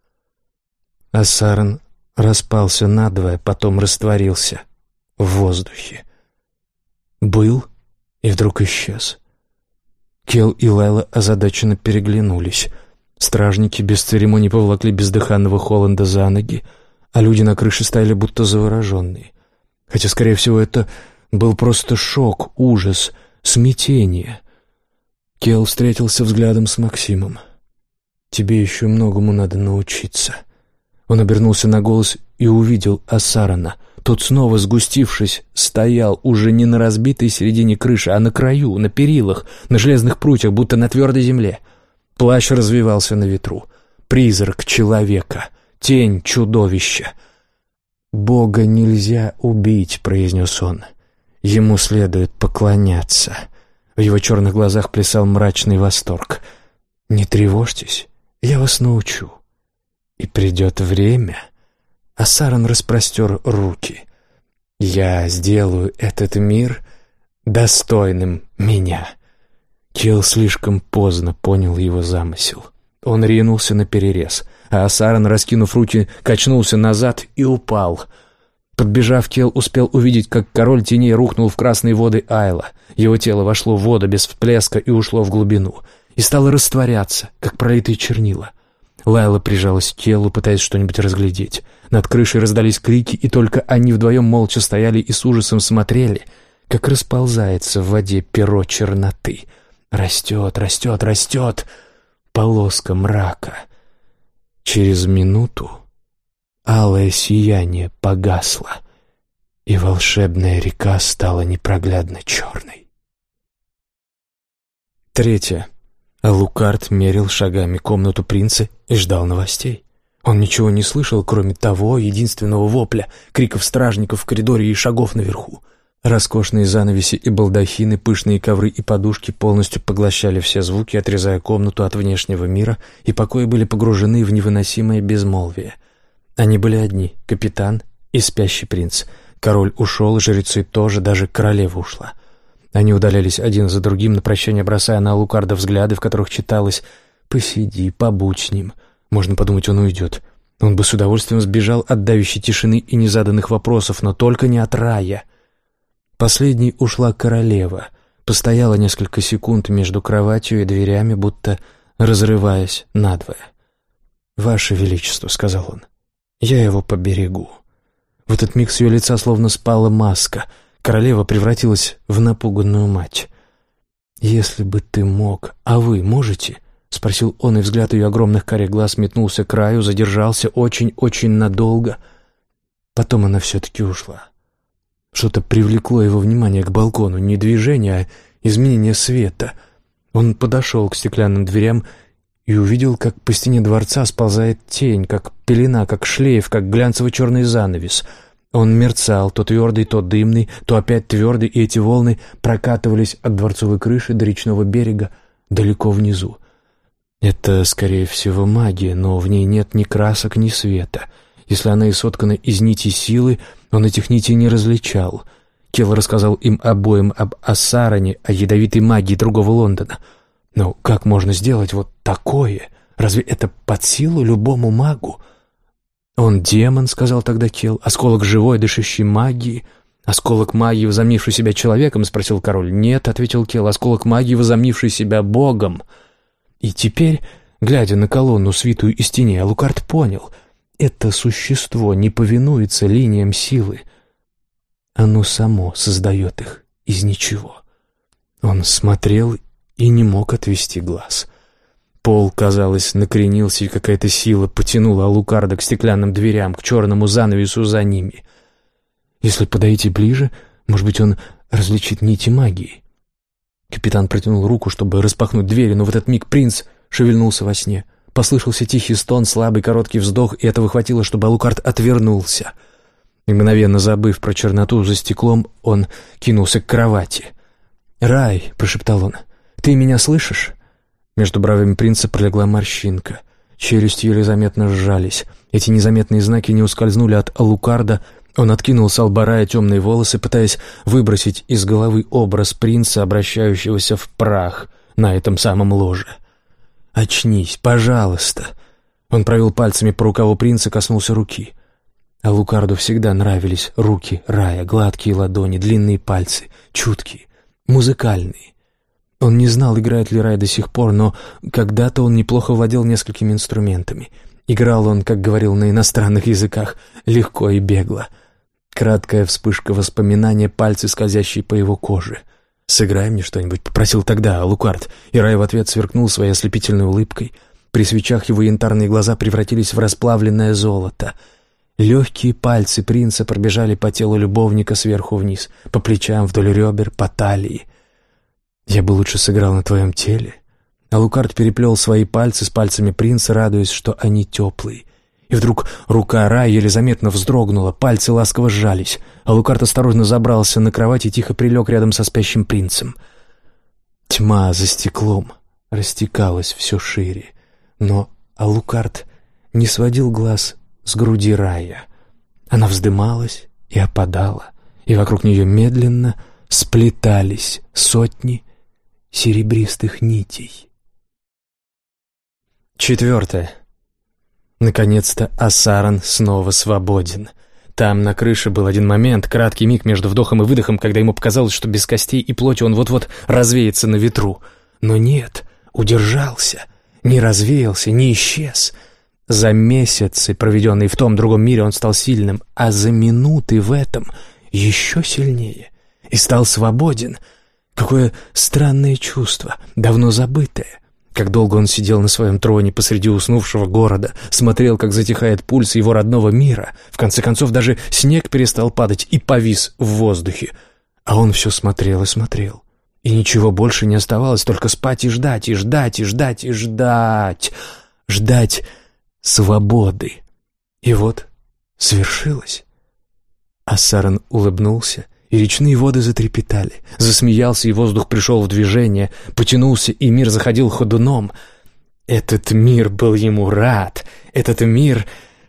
Асаран распался надвое, потом растворился в воздухе. Был и вдруг исчез. Келл и Лайла озадаченно переглянулись. Стражники без церемоний поволокли бездыханного Холланда за ноги, а люди на крыше стояли будто завороженные. Хотя, скорее всего, это был просто шок, ужас, смятение. Келл встретился взглядом с Максимом. «Тебе еще многому надо научиться». Он обернулся на голос и увидел Асарана. Тот, снова сгустившись, стоял уже не на разбитой середине крыши, а на краю, на перилах, на железных прутьях, будто на твердой земле. Плащ развивался на ветру. Призрак человека, тень чудовища. «Бога нельзя убить», — произнес он. «Ему следует поклоняться». В его черных глазах плясал мрачный восторг. «Не тревожьтесь, я вас научу. И придет время...» Асаран распростер руки. «Я сделаю этот мир достойным меня». Келл слишком поздно понял его замысел. Он ринулся на перерез, а Асаран, раскинув руки, качнулся назад и упал. Подбежав, Келл успел увидеть, как король теней рухнул в красные воды Айла. Его тело вошло в воду без всплеска и ушло в глубину, и стало растворяться, как пролитые чернила. Лайла прижалась к Келлу, пытаясь что-нибудь разглядеть. Над крышей раздались крики, и только они вдвоем молча стояли и с ужасом смотрели, как расползается в воде перо черноты. Растет, растет, растет полоска мрака. Через минуту алое сияние погасло, и волшебная река стала непроглядно черной. Третье. Алукард мерил шагами комнату принца и ждал новостей. Он ничего не слышал, кроме того единственного вопля, криков стражников в коридоре и шагов наверху. Роскошные занавеси и балдахины, пышные ковры и подушки полностью поглощали все звуки, отрезая комнату от внешнего мира, и покои были погружены в невыносимое безмолвие. Они были одни — капитан и спящий принц. Король ушел, жрецы тоже, даже королева ушла. Они удалялись один за другим, на прощание бросая на Алукарда взгляды, в которых читалось «посиди, побудь с ним». Можно подумать, он уйдет. Он бы с удовольствием сбежал от давящей тишины и незаданных вопросов, но только не от рая. Последней ушла королева, постояла несколько секунд между кроватью и дверями, будто разрываясь надвое. «Ваше Величество», — сказал он, — «я его поберегу». В этот миг с ее лица словно спала маска. Королева превратилась в напуганную мать. «Если бы ты мог, а вы можете?» — спросил он, и взгляд ее огромных карих глаз метнулся к краю, задержался очень-очень надолго. Потом она все-таки ушла. Что-то привлекло его внимание к балкону, не движение, а изменение света. Он подошел к стеклянным дверям и увидел, как по стене дворца сползает тень, как пелена, как шлейф, как глянцево-черный занавес. Он мерцал, то твердый, то дымный, то опять твердый, и эти волны прокатывались от дворцовой крыши до речного берега далеко внизу. Это, скорее всего, магия, но в ней нет ни красок, ни света. Если она и соткана из нитей силы, он этих нитей не различал. Кел рассказал им обоим об Ассароне, о ядовитой магии другого Лондона. Но как можно сделать вот такое? Разве это под силу любому магу? «Он демон», — сказал тогда Кел, — «осколок живой, дышащей магии». «Осколок магии, возомнивший себя человеком?» — спросил король. «Нет», — ответил Кел, — «осколок магии, возомнивший себя богом». И теперь, глядя на колонну, свитую из тени, Алукард понял — это существо не повинуется линиям силы. Оно само создает их из ничего. Он смотрел и не мог отвести глаз. Пол, казалось, накренился, и какая-то сила потянула Алукарда к стеклянным дверям, к черному занавесу за ними. Если подойти ближе, может быть, он различит нити магии. Капитан протянул руку, чтобы распахнуть двери, но в этот миг принц шевельнулся во сне. Послышался тихий стон, слабый короткий вздох, и этого хватило, чтобы Алукард отвернулся. И мгновенно забыв про черноту за стеклом, он кинулся к кровати. «Рай», — прошептал он, — «ты меня слышишь?» Между бровями принца пролегла морщинка. Челюсти еле заметно сжались. Эти незаметные знаки не ускользнули от Алукарда. Он откинул с лба Рая темные волосы, пытаясь выбросить из головы образ принца, обращающегося в прах на этом самом ложе. «Очнись, пожалуйста!» Он провел пальцами по рукаву принца, коснулся руки. Алукарду всегда нравились руки Рая, гладкие ладони, длинные пальцы, чуткие, музыкальные. Он не знал, играет ли Рай до сих пор, но когда-то он неплохо владел несколькими инструментами. Играл он, как говорил на иностранных языках, легко и бегло. Краткая вспышка воспоминания, пальцы, скользящие по его коже. «Сыграй мне что-нибудь», — попросил тогда Алукард, и Рай в ответ сверкнул своей ослепительной улыбкой. При свечах его янтарные глаза превратились в расплавленное золото. Легкие пальцы принца пробежали по телу любовника сверху вниз, по плечам, вдоль ребер, по талии. «Я бы лучше сыграл на твоем теле». Алукард переплел свои пальцы с пальцами принца, радуясь, что они теплые. И вдруг рука Рая еле заметно вздрогнула, пальцы ласково сжались. Алукард осторожно забрался на кровать и тихо прилег рядом со спящим принцем. Тьма за стеклом растекалась все шире, но Алукард не сводил глаз с груди Рая. Она вздымалась и опадала, и вокруг нее медленно сплетались сотни серебристых нитей. Четвертое. Наконец-то Ассарон снова свободен. Там, на крыше, был один момент, краткий миг между вдохом и выдохом, когда ему показалось, что без костей и плоти он вот-вот развеется на ветру. Но нет, удержался, не развеялся, не исчез. За месяцы, проведенные в том другом мире, он стал сильным, а за минуты в этом еще сильнее. И стал свободен. Какое странное чувство, давно забытое. Как долго он сидел на своем троне посреди уснувшего города, смотрел, как затихает пульс его родного мира. В конце концов, даже снег перестал падать и повис в воздухе. А он все смотрел и смотрел. И ничего больше не оставалось, только спать и ждать, и ждать, и ждать, и ждать. Ждать свободы. И вот свершилось. Ассарон улыбнулся, и речные воды затрепетали. Засмеялся, и воздух пришел в движение, потянулся, и мир заходил ходуном. Этот мир был ему рад. Этот мир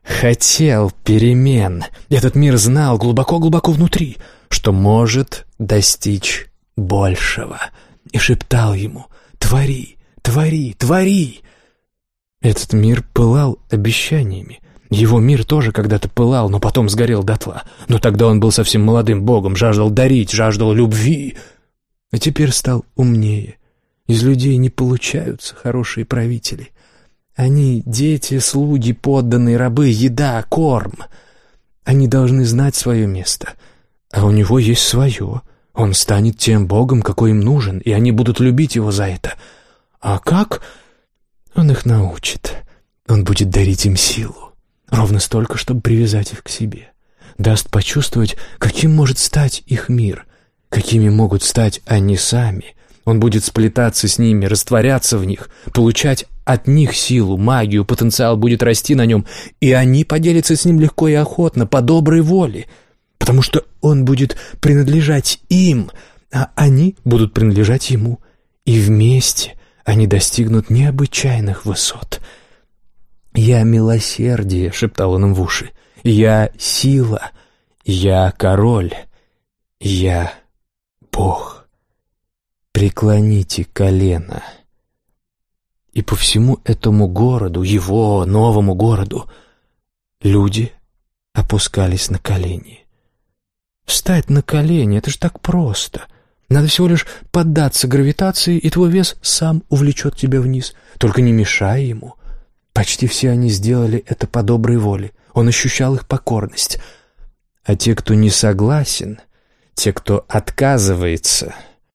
хотел перемен. Этот мир знал глубоко-глубоко внутри, что может достичь большего. И шептал ему: «Твори, твори, твори!» Этот мир пылал обещаниями. Его мир тоже когда-то пылал, но потом сгорел дотла. Но тогда он был совсем молодым богом, жаждал дарить, жаждал любви. А теперь стал умнее. Из людей не получаются хорошие правители. Они — дети, слуги, подданные, рабы, еда, корм. Они должны знать свое место. А у него есть свое. Он станет тем богом, какой им нужен, и они будут любить его за это. А как? Он их научит. Он будет дарить им силу. Ровно столько, чтобы привязать их к себе. Даст почувствовать, каким может стать их мир, какими могут стать они сами. Он будет сплетаться с ними, растворяться в них, получать от них силу, магию, потенциал будет расти на нем, и они поделятся с ним легко и охотно, по доброй воле. потому что он будет принадлежать им, а они будут принадлежать ему, и вместе они достигнут необычайных высот. «Я милосердие», — шептал он им в уши, — «я сила, я король, я Бог. Преклоните колено». И по всему этому городу, его новому городу, люди опускались на колени. Встать на колени — это ж так просто. Надо всего лишь поддаться гравитации, и твой вес сам увлечет тебя вниз. Только не мешай ему. Почти все они сделали это по доброй воле. Он ощущал их покорность. А те, кто не согласен, те, кто отказывается,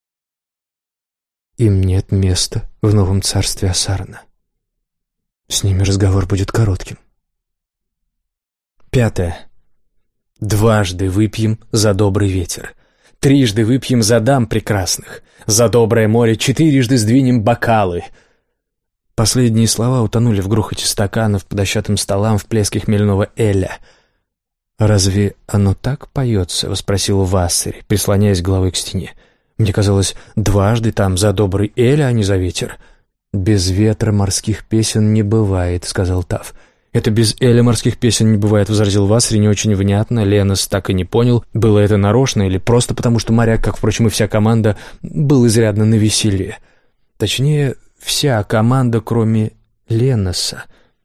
им нет места в новом царстве Асарна. С ними разговор будет коротким. Пятое. Дважды выпьем за добрый ветер. Трижды выпьем за дам прекрасных. За доброе море четырежды сдвинем бокалы. Последние слова утонули в грохоте стаканов по дощатым столам, в плеске хмельного эля. «Разве оно так поется?» — воспросил Вассери, прислоняясь головой к стене. «Мне казалось, дважды там за добрый эль, а не за ветер». «Без ветра морских песен не бывает», — сказал Тав. «Это без эля морских песен не бывает», — возразил Вассери не очень внятно. Ленос так и не понял, было это нарочно или просто потому, что моряк, как, впрочем, и вся команда, был изрядно навеселе. Точнее, вся команда, кроме Леноса.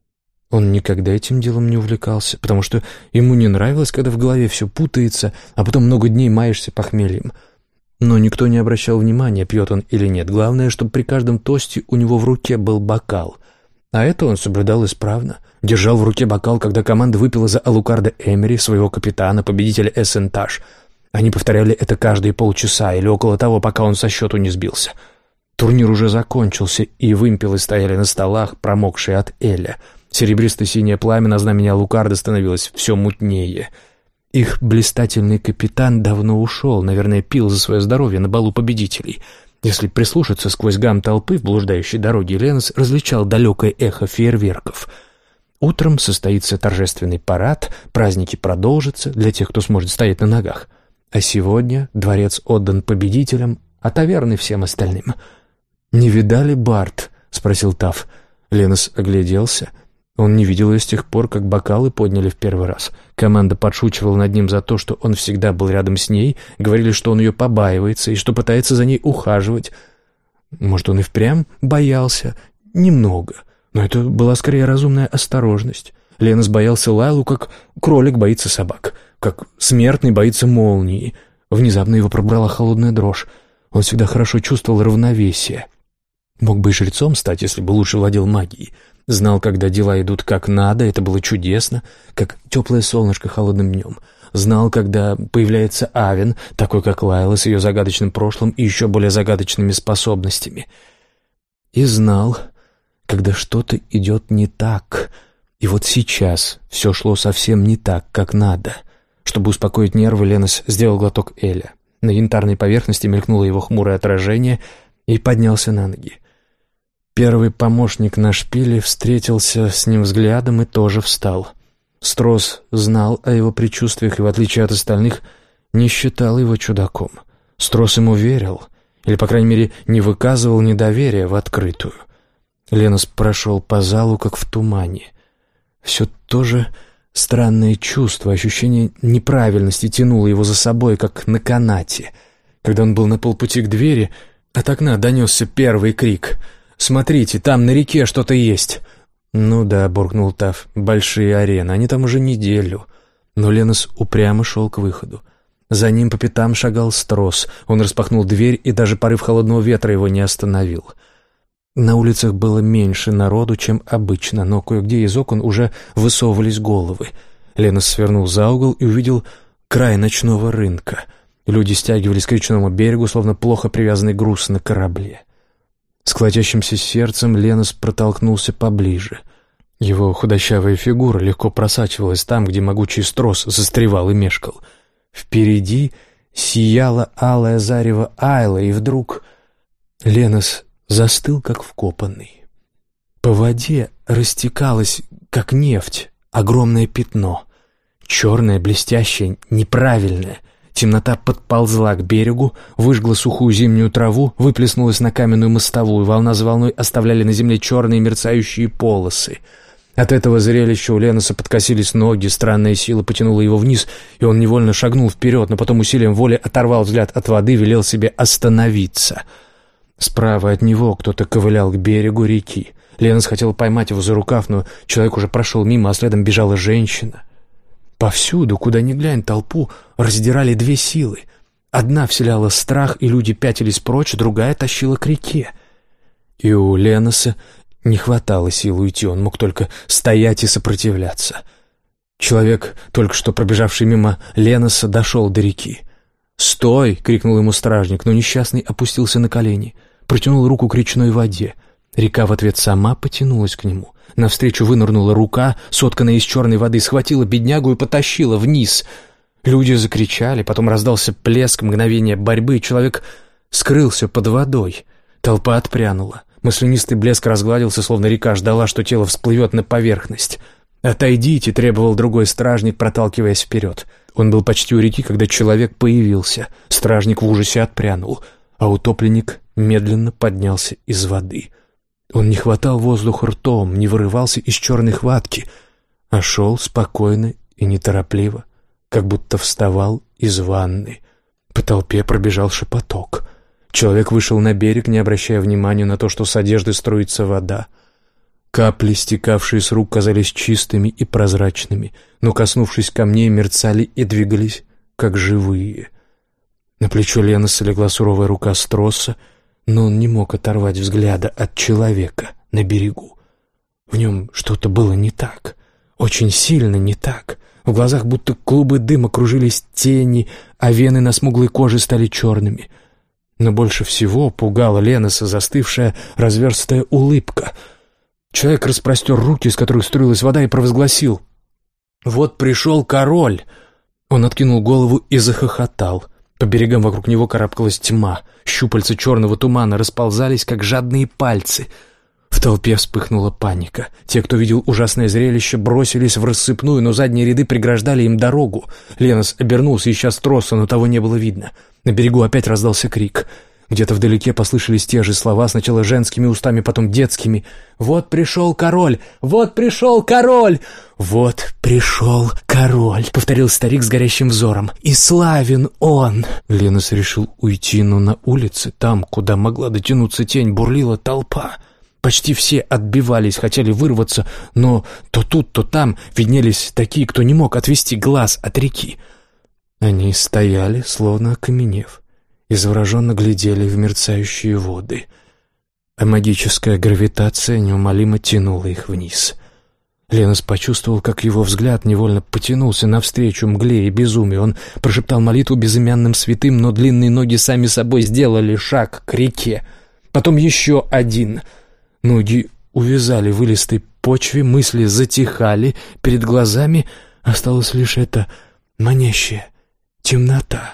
Он никогда этим делом не увлекался, потому что ему не нравилось, когда в голове все путается, а потом много дней маешься похмельем. Но никто не обращал внимания, пьет он или нет. Главное, чтобы при каждом тосте у него в руке был бокал. А это он соблюдал исправно. Держал в руке бокал, когда команда выпила за Алукарда Эмери, своего капитана, победителя Эссентаж. Они повторяли это каждые полчаса или около того, пока он со счету не сбился. Турнир уже закончился, и вымпелы стояли на столах, промокшие от эля. Серебристо-синее пламя на знамени Алукарда становилось все мутнее. Их блистательный капитан давно ушел, наверное, пил за свое здоровье на балу победителей. Если прислушаться сквозь гам толпы в блуждающей дороге, Ленос различал далекое эхо фейерверков. Утром состоится торжественный парад, праздники продолжатся для тех, кто сможет стоять на ногах. А сегодня дворец отдан победителям, а таверны всем остальным. «Не видали Барт?» — спросил Тав. Ленос огляделся. Он не видел ее с тех пор, как бокалы подняли в первый раз. Команда подшучивала над ним за то, что он всегда был рядом с ней, говорили, что он ее побаивается и что пытается за ней ухаживать. Может, он и впрямь боялся? Немного. Но это была скорее разумная осторожность. Ленос боялся Лайлу, как кролик боится собак, как смертный боится молнии. Внезапно его пробрала холодная дрожь. Он всегда хорошо чувствовал равновесие. Мог бы и жрецом стать, если бы лучше владел магией. Знал, когда дела идут как надо, это было чудесно, как теплое солнышко холодным днем. Знал, когда появляется Авен, такой как Лайла, с ее загадочным прошлым и еще более загадочными способностями. И знал, когда что-то идет не так. И вот сейчас все шло совсем не так, как надо. Чтобы успокоить нервы, Ленос сделал глоток эля. На янтарной поверхности мелькнуло его хмурое отражение и поднялся на ноги. Первый помощник на шпиле встретился с ним взглядом и тоже встал. Строс знал о его предчувствиях и, в отличие от остальных, не считал его чудаком. Строс ему верил, или, по крайней мере, не выказывал недоверия в открытую. Ленос прошел по залу, как в тумане. Все то же странное чувство, ощущение неправильности тянуло его за собой, как на канате. Когда он был на полпути к двери, от окна донесся первый крик — «Смотрите, там на реке что-то есть!» «Ну да», — буркнул Тав, — «большие арены, они там уже неделю». Но Ленос упрямо шел к выходу. За ним по пятам шагал Строс. Он распахнул дверь, и даже порыв холодного ветра его не остановил. На улицах было меньше народу, чем обычно, но кое-где из окон уже высовывались головы. Ленос свернул за угол и увидел край ночного рынка. Люди стягивались к речному берегу, словно плохо привязанный груз на корабле. С колотящимся сердцем Ленос протолкнулся поближе. Его худощавая фигура легко просачивалась там, где могучий Строс застревал и мешкал. Впереди сияла алая зарево Айла, и вдруг Ленос застыл, как вкопанный. По воде растекалось, как нефть, огромное пятно. черное, блестящее, неправильное. Темнота подползла к берегу, выжгла сухую зимнюю траву, выплеснулась на каменную мостовую, волна за волной оставляли на земле черные мерцающие полосы. От этого зрелища у Леноса подкосились ноги, странная сила потянула его вниз, и он невольно шагнул вперед, но потом усилием воли оторвал взгляд от воды, велел себе остановиться. Справа от него кто-то ковылял к берегу реки. Ленос хотел поймать его за рукав, но человек уже прошел мимо, а следом бежала женщина. Повсюду, куда ни глянь, толпу раздирали две силы. Одна вселяла страх, и люди пятились прочь, другая тащила к реке. И у Леноса не хватало сил уйти, он мог только стоять и сопротивляться. Человек, только что пробежавший мимо Леноса, дошел до реки. «Стой!» — крикнул ему стражник, но несчастный опустился на колени, протянул руку к речной воде. Река в ответ сама потянулась к нему. Навстречу вынырнула рука, сотканная из черной воды, схватила беднягу и потащила вниз. Люди закричали, потом раздался плеск, мгновение борьбы, и человек скрылся под водой. Толпа отпрянула. Маслянистый блеск разгладился, словно река ждала, что тело всплывет на поверхность. «Отойдите!» — требовал другой стражник, проталкиваясь вперед. Он был почти у реки, когда человек появился. Стражник в ужасе отпрянул, а утопленник медленно поднялся из воды. Он не хватал воздух ртом, не вырывался из черной хватки, а шел спокойно и неторопливо, как будто вставал из ванны. По толпе пробежал шепоток. Человек вышел на берег, не обращая внимания на то, что с одежды струится вода. Капли, стекавшие с рук, казались чистыми и прозрачными, но, коснувшись камней, мерцали и двигались, как живые. На плечо Леноса легла суровая рука с троса, но он не мог оторвать взгляда от человека на берегу. В нем что-то было не так, очень сильно не так. В глазах будто клубы дыма кружились тени, а вены на смуглой коже стали черными. Но больше всего пугала Леноса застывшая разверстая улыбка. Человек распростер руки, из которых струилась вода, и провозгласил: «Вот пришел король!» Он откинул голову и захохотал. По берегам вокруг него карабкалась тьма. Щупальца черного тумана расползались, как жадные пальцы. В толпе вспыхнула паника. Те, кто видел ужасное зрелище, бросились в рассыпную, но задние ряды преграждали им дорогу. Ленос обернулся, ища троса, но того не было видно. На берегу опять раздался крик. Где-то вдалеке послышались те же слова, сначала женскими устами, потом детскими. «Вот пришел король! Вот пришел король! Вот пришел король!» — повторил старик с горящим взором. «И славен он!» Ленос решил уйти, но на улице, там, куда могла дотянуться тень, бурлила толпа. Почти все отбивались, хотели вырваться, но то тут, то там виднелись такие, кто не мог отвести глаз от реки. Они стояли, словно окаменев, и завороженно глядели в мерцающие воды, а магическая гравитация неумолимо тянула их вниз. Ленос почувствовал, как его взгляд невольно потянулся навстречу мгле и безумию. Он прошептал молитву безымянным святым, но длинные ноги сами собой сделали шаг к реке. Потом еще один. Ноги увязали в илистой почве, мысли затихали, перед глазами осталась лишь эта манящая темнота.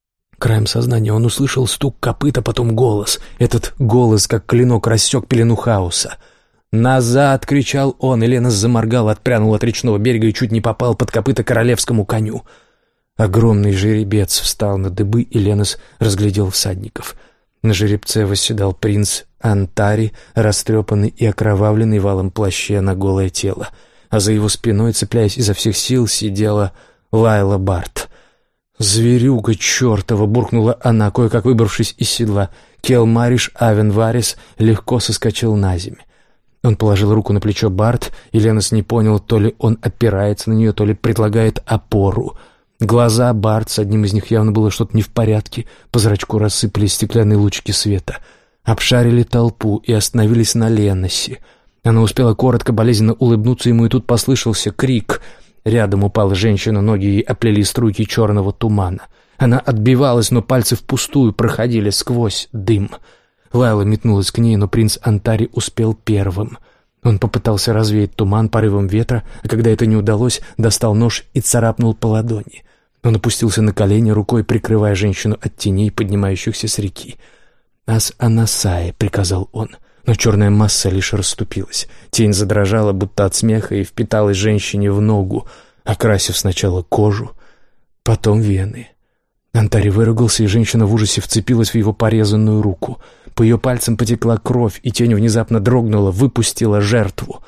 Краем сознания он услышал стук копыт, а потом голос. Этот голос, как клинок, рассек пелену хаоса. «Назад!» — кричал он, и Ленос заморгал, отпрянул от речного берега и чуть не попал под копыта королевскому коню. Огромный жеребец встал на дыбы, и Ленос разглядел всадников. На жеребце восседал принц Антари, растрепанный и окровавленный в алом плаще на голое тело, а за его спиной, цепляясь изо всех сил, сидела Лайла Барт. «Зверюга чертова!» — буркнула она, кое-как выбравшись из седла. Келмариш Авен Варис легко соскочил на землю. Он положил руку на плечо Барт, и Ленос не понял, то ли он опирается на нее, то ли предлагает опору. Глаза Барт, с одним из них явно было что-то не в порядке, по зрачку рассыпались стеклянные лучики света. Обшарили толпу и остановились на Леносе. Она успела коротко, болезненно улыбнуться ему, и тут послышался крик. Рядом упала женщина, ноги ей оплели струйки черного тумана. Она отбивалась, но пальцы впустую проходили сквозь дым. Лайла метнулась к ней, но принц Антари успел первым. Он попытался развеять туман порывом ветра, а когда это не удалось, достал нож и царапнул по ладони. Он опустился на колени, рукой прикрывая женщину от теней, поднимающихся с реки. «Ас Анасае», — приказал он, но черная масса лишь расступилась. Тень задрожала, будто от смеха, и впиталась женщине в ногу. окрасив сначала кожу, потом вены. Антари выругался, и женщина в ужасе вцепилась в его порезанную руку. По ее пальцам потекла кровь, и тень внезапно дрогнула, выпустила жертву.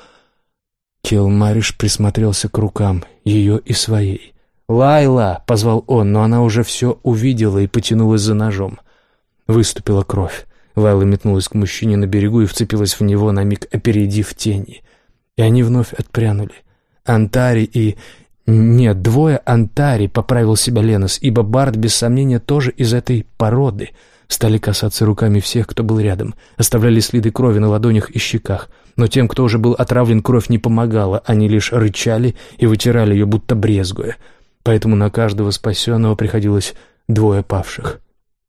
Келмариш присмотрелся к рукам, ее и своей. «Лайла!» — позвал он, но она уже все увидела и потянулась за ножом. Выступила кровь. Лайла метнулась к мужчине на берегу и вцепилась в него, на миг опередив тени. И они вновь отпрянули. Антари и... Нет, двое Антари, поправил себя Ленос, ибо Барт, без сомнения, тоже из этой породы. Стали касаться руками всех, кто был рядом, оставляли следы крови на ладонях и щеках. Но тем, кто уже был отравлен, кровь не помогала, они лишь рычали и вытирали ее, будто брезгуя. Поэтому на каждого спасенного приходилось двое павших.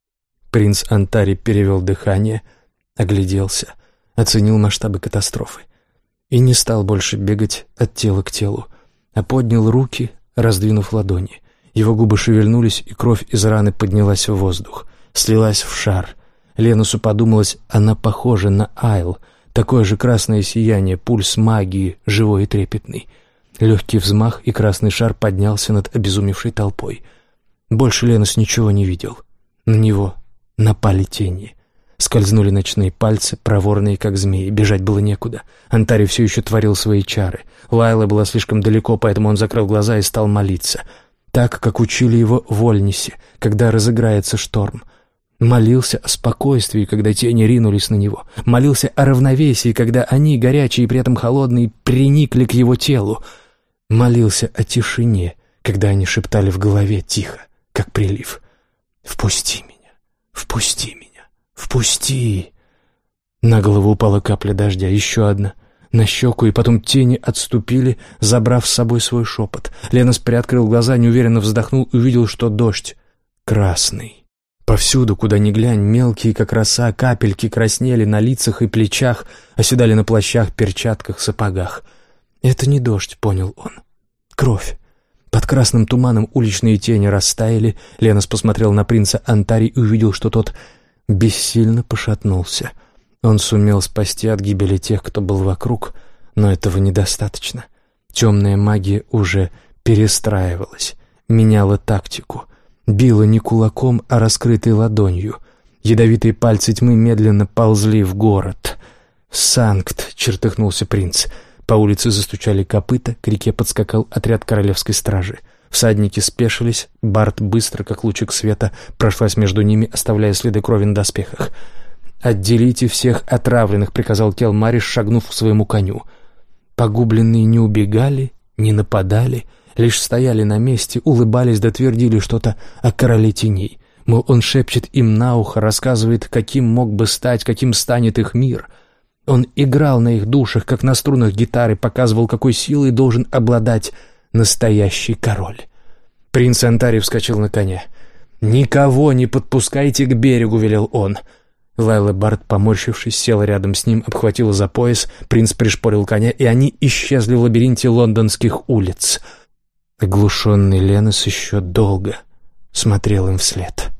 Принц Антари перевел дыхание, огляделся, оценил масштабы катастрофы и не стал больше бегать от тела к телу, а поднял руки, раздвинув ладони. Его губы шевельнулись, и кровь из раны поднялась в воздух, слилась в шар. Леносу подумалось, она похожа на Айл, такое же красное сияние, пульс магии, живой и трепетный. Легкий взмах, и красный шар поднялся над обезумевшей толпой. Больше Ленос ничего не видел. На него напали тени. Скользнули ночные пальцы, проворные, как змеи. Бежать было некуда. Антари все еще творил свои чары. Лайла была слишком далеко, поэтому он закрыл глаза и стал молиться. Так, как учили его в Ольнисе, когда разыграется шторм. Молился о спокойствии, когда тени ринулись на него. Молился о равновесии, когда они, горячие и при этом холодные, приникли к его телу. Молился о тишине, когда они шептали в голове тихо, как прилив. «Впусти меня! Впусти меня! Впусти!» На голову упала капля дождя, еще одна. На щеку, и потом тени отступили, забрав с собой свой шепот. Ленос приоткрыл глаза, неуверенно вздохнул и увидел, что дождь красный. Повсюду, куда ни глянь, мелкие, как роса, капельки краснели на лицах и плечах, оседали на плащах, перчатках, сапогах. «Это не дождь», — понял он. «Кровь». Под красным туманом уличные тени растаяли. Ленос посмотрел на принца Антари и увидел, что тот бессильно пошатнулся. Он сумел спасти от гибели тех, кто был вокруг, но этого недостаточно. Темная магия уже перестраивалась, меняла тактику, била не кулаком, а раскрытой ладонью. Ядовитые пальцы тьмы медленно ползли в город. «Санкт!» — чертыхнулся принц. По улице застучали копыта, к реке подскакал отряд королевской стражи. Всадники спешились, Барт быстро, как лучик света, прошлась между ними, оставляя следы крови на доспехах. «Отделите всех отравленных», — приказал Келмариш, шагнув к своему коню. Погубленные не убегали, не нападали, лишь стояли на месте, улыбались да твердили что-то о короле теней. Мол, он шепчет им на ухо, рассказывает, каким мог бы стать, каким станет их мир. Он играл на их душах, как на струнах гитары, показывал, какой силой должен обладать настоящий король. Принц Антари вскочил на коня. «Никого не подпускайте к берегу», — велел он. Лайла Барт, поморщившись, села рядом с ним, обхватила за пояс, принц пришпорил коня, и они исчезли в лабиринте лондонских улиц. Оглушенный Ленос еще долго смотрел им вслед.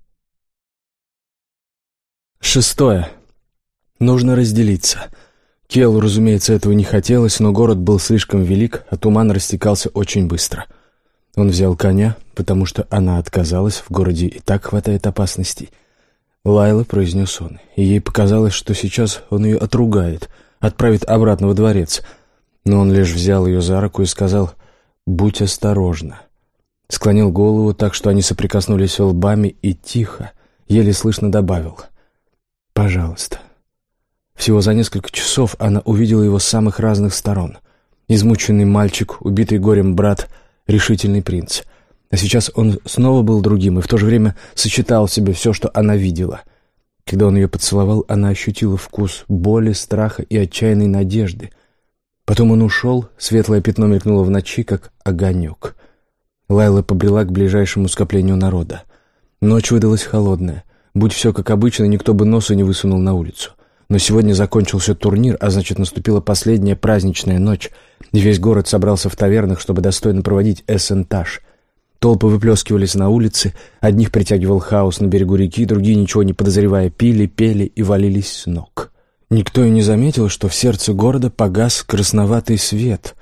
Шестое. Нужно разделиться. Келу, разумеется, этого не хотелось, но город был слишком велик, а туман растекался очень быстро. Он взял коня, потому что она отказалась, в городе и так хватает опасностей. «Лайла», — произнес он, и ей показалось, что сейчас он ее отругает, отправит обратно во дворец. Но он лишь взял ее за руку и сказал: «Будь осторожна». Склонил голову так, что они соприкоснулись лбами, и тихо, еле слышно добавил: «Пожалуйста». Всего за несколько часов она увидела его с самых разных сторон. Измученный мальчик, убитый горем брат, решительный принц. А сейчас он снова был другим и в то же время сочетал в себе все, что она видела. Когда он ее поцеловал, она ощутила вкус боли, страха и отчаянной надежды. Потом он ушел, светлое пятно мелькнуло в ночи, как огонек. Лайла побрела к ближайшему скоплению народа. Ночь выдалась холодная. Будь все как обычно, никто бы носа не высунул на улицу. Но сегодня закончился турнир, а значит, наступила последняя праздничная ночь, и весь город собрался в тавернах, чтобы достойно проводить эссентаж. Толпы выплескивались на улице, одних притягивал хаос на берегу реки, другие, ничего не подозревая, пили, пели и валились с ног. Никто и не заметил, что в сердце города погас красноватый свет.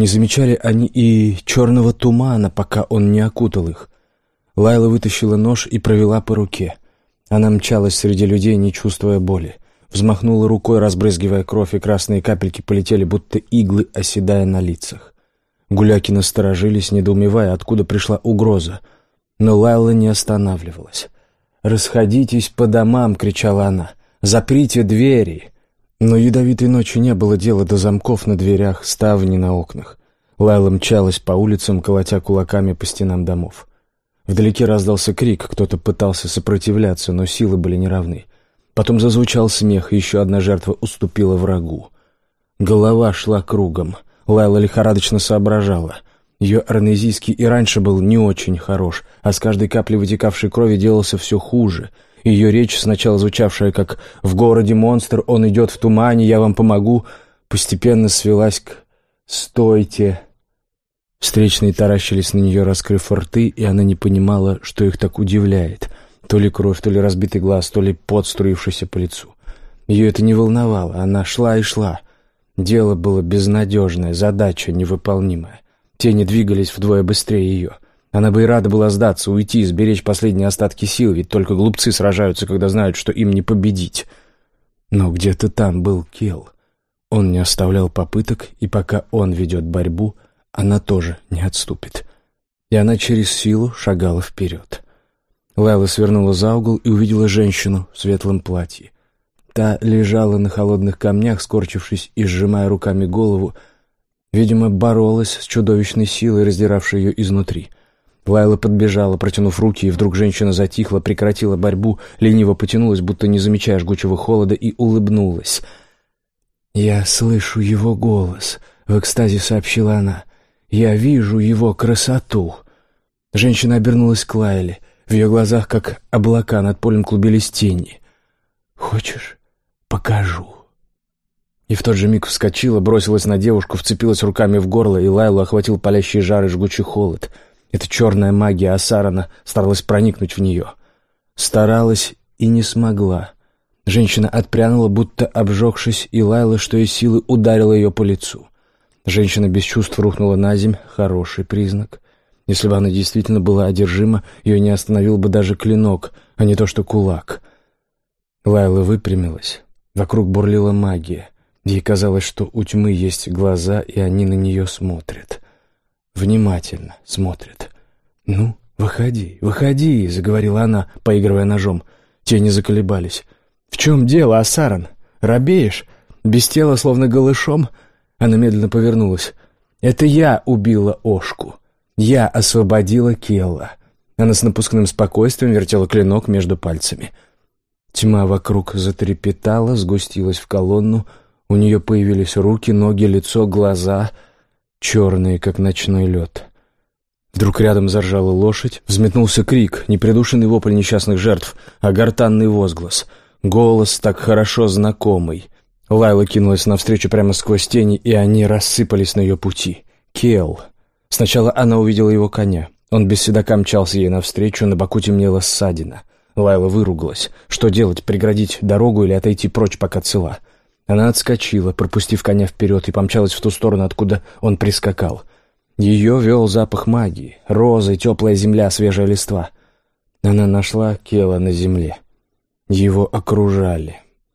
Не замечали они и черного тумана, пока он не окутал их. Лайла вытащила нож и провела по руке. Она мчалась среди людей, не чувствуя боли. Взмахнула рукой, разбрызгивая кровь, и красные капельки полетели, будто иглы, оседая на лицах. Гуляки насторожились, недоумевая, откуда пришла угроза. Но Лайла не останавливалась. «Расходитесь по домам!» — кричала она. «Заприте двери!» Но ядовитой ночью не было дела до замков на дверях, ставней на окнах. Лайла мчалась по улицам, колотя кулаками по стенам домов. Вдалеке раздался крик, кто-то пытался сопротивляться, но силы были неравны. Потом зазвучал смех, и еще одна жертва уступила врагу. Голова шла кругом. Лайла лихорадочно соображала. Ее арнезийский и раньше был не очень хорош, а с каждой каплей вытекавшей крови делался все хуже. Ее речь, сначала звучавшая как «в городе монстр, он идет в тумане, я вам помогу», постепенно свелась к «стойте». Встречные таращились на нее, раскрыв рты, и она не понимала, что их так удивляет. То ли кровь, то ли разбитый глаз, то ли пот, струившийся по лицу. Ее это не волновало, она шла и шла. Дело было безнадежное, задача невыполнимая. Тени двигались вдвое быстрее ее. Она бы и рада была сдаться, уйти, сберечь последние остатки сил, ведь только глупцы сражаются, когда знают, что им не победить. Но где-то там был Кел. Он не оставлял попыток, и пока он ведет борьбу, она тоже не отступит. И она через силу шагала вперед. Лайла свернула за угол и увидела женщину в светлом платье. Та лежала на холодных камнях, скорчившись и сжимая руками голову. Видимо, боролась с чудовищной силой, раздиравшей ее изнутри. Лайла подбежала, протянув руки, и вдруг женщина затихла, прекратила борьбу, лениво потянулась, будто не замечая жгучего холода, и улыбнулась. «Я слышу его голос», — в экстазе сообщила она. «Я вижу его красоту». Женщина обернулась к Лайле. В ее глазах, как облака, над полем клубились тени. «Хочешь, покажу?» И в тот же миг вскочила, бросилась на девушку, вцепилась руками в горло, и Лайлу охватил палящий жар и жгучий холод. Эта черная магия Асарана старалась проникнуть в нее. Старалась и не смогла. Женщина отпрянула, будто обжегшись, и Лайла, что из силы, ударила ее по лицу. Женщина без чувств рухнула на земь. Хороший признак. Если бы она действительно была одержима, ее не остановил бы даже клинок, а не то что кулак. Лайла выпрямилась. Вокруг бурлила магия. Ей казалось, что у тьмы есть глаза, и они на нее смотрят. Внимательно смотрят. «Ну, выходи, выходи», — заговорила она, поигрывая ножом. Тени заколебались. «В чем дело, Асаран? Робеешь? Без тела, словно голышом?» Она медленно повернулась. «Это я убила Ошку. Я освободила Келла». Она с напускным спокойствием вертела клинок между пальцами. Тьма вокруг затрепетала, сгустилась в колонну. У нее появились руки, ноги, лицо, глаза, черные, как ночной лед. Вдруг рядом заржала лошадь, взметнулся крик, не придушенный вопль несчастных жертв, а гортанный возглас. Голос так хорошо знакомый. Лайла кинулась навстречу прямо сквозь тени, и они рассыпались на ее пути. Кел. Сначала она увидела его коня. Он без седока мчался ей навстречу, на боку темнела ссадина. Лайла выругалась. Что делать, преградить дорогу или отойти прочь, пока цела? Она отскочила, пропустив коня вперед, и помчалась в ту сторону, откуда он прискакал. Ее вел запах магии. Розы, теплая земля, свежая листва. Она нашла Кела на земле. Его окружали.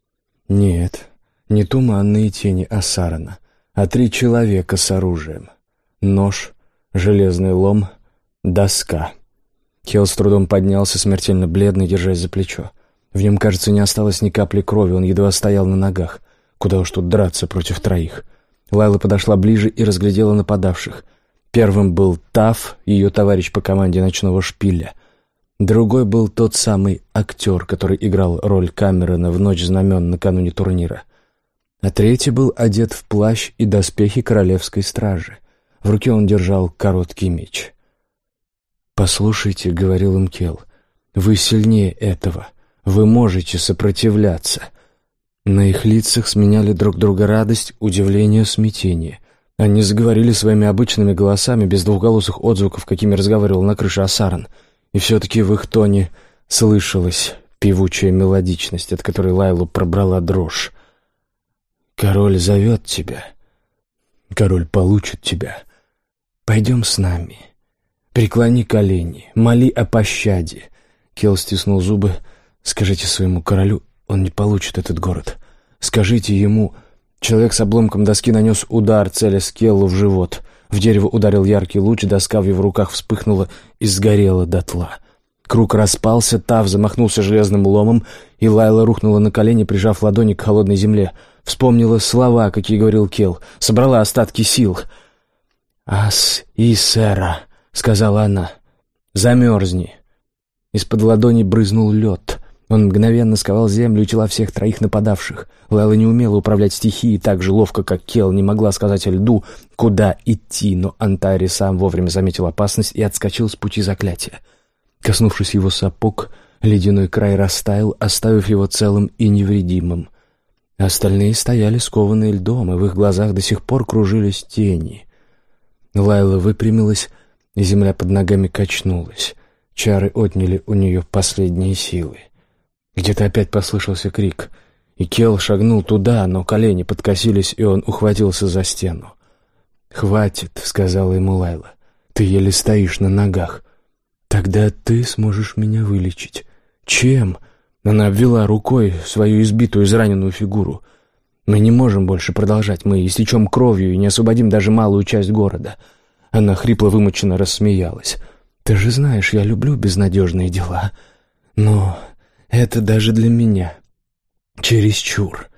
Нет, не туманные тени Асарана, а три человека с оружием. Нож, железный лом, доска. Кел с трудом поднялся, смертельно бледный, держась за плечо. В нем, кажется, не осталось ни капли крови, он едва стоял на ногах. Куда уж тут драться против троих. Лайла подошла ближе и разглядела нападавших. Первым был Таф, ее товарищ по команде ночного шпиля. Другой был тот самый актер, который играл роль Камерона в «Ночь знамен» накануне турнира. А третий был одет в плащ и доспехи королевской стражи. В руке он держал короткий меч. «Послушайте», — говорил им Кел, — «вы сильнее этого. Вы можете сопротивляться». На их лицах сменяли друг друга радость, удивление, смятение. Они заговорили своими обычными голосами, без двухголосых отзвуков, какими разговаривал на крыше Асаран. И все-таки в их тоне слышалась певучая мелодичность, от которой Лайлу пробрала дрожь. «Король зовет тебя». Король получит тебя. Пойдем с нами. Преклони колени, моли о пощаде». Келл стиснул зубы. «Скажите своему королю, он не получит этот город. Скажите ему...» Человек с обломком доски нанес удар, целясь Келлу в живот. В дерево ударил яркий луч, доска в его руках вспыхнула и сгорела дотла. Круг распался, Тав замахнулся железным ломом, и Лайла рухнула на колени, прижав ладони к холодной земле. Вспомнила слова, какие говорил Келл, собрала остатки сил. «Ас и сэра», — сказала она, — «замерзни». Из-под ладони брызнул лед. Он мгновенно сковал землю и тела всех троих нападавших. Лайла не умела управлять стихией так же ловко, как Келл, не могла сказать льду, куда идти, но Антари сам вовремя заметил опасность и отскочил с пути заклятия. Коснувшись его сапог, ледяной край растаял, оставив его целым и невредимым. Остальные стояли скованные льдом, и в их глазах до сих пор кружились тени. Лайла выпрямилась, и земля под ногами качнулась. Чары отняли у нее последние силы. Где-то опять послышался крик, и Келл шагнул туда, но колени подкосились, и он ухватился за стену. «Хватит», — сказала ему Лайла, — «ты еле стоишь на ногах. Тогда ты сможешь меня вылечить». «Чем?» — она обвела рукой свою избитую, израненную фигуру. «Мы не можем больше продолжать, мы истечем кровью и не освободим даже малую часть города». Она хрипло-вымученно рассмеялась. «Ты же знаешь, я люблю безнадежные дела, но это даже для меня чересчур».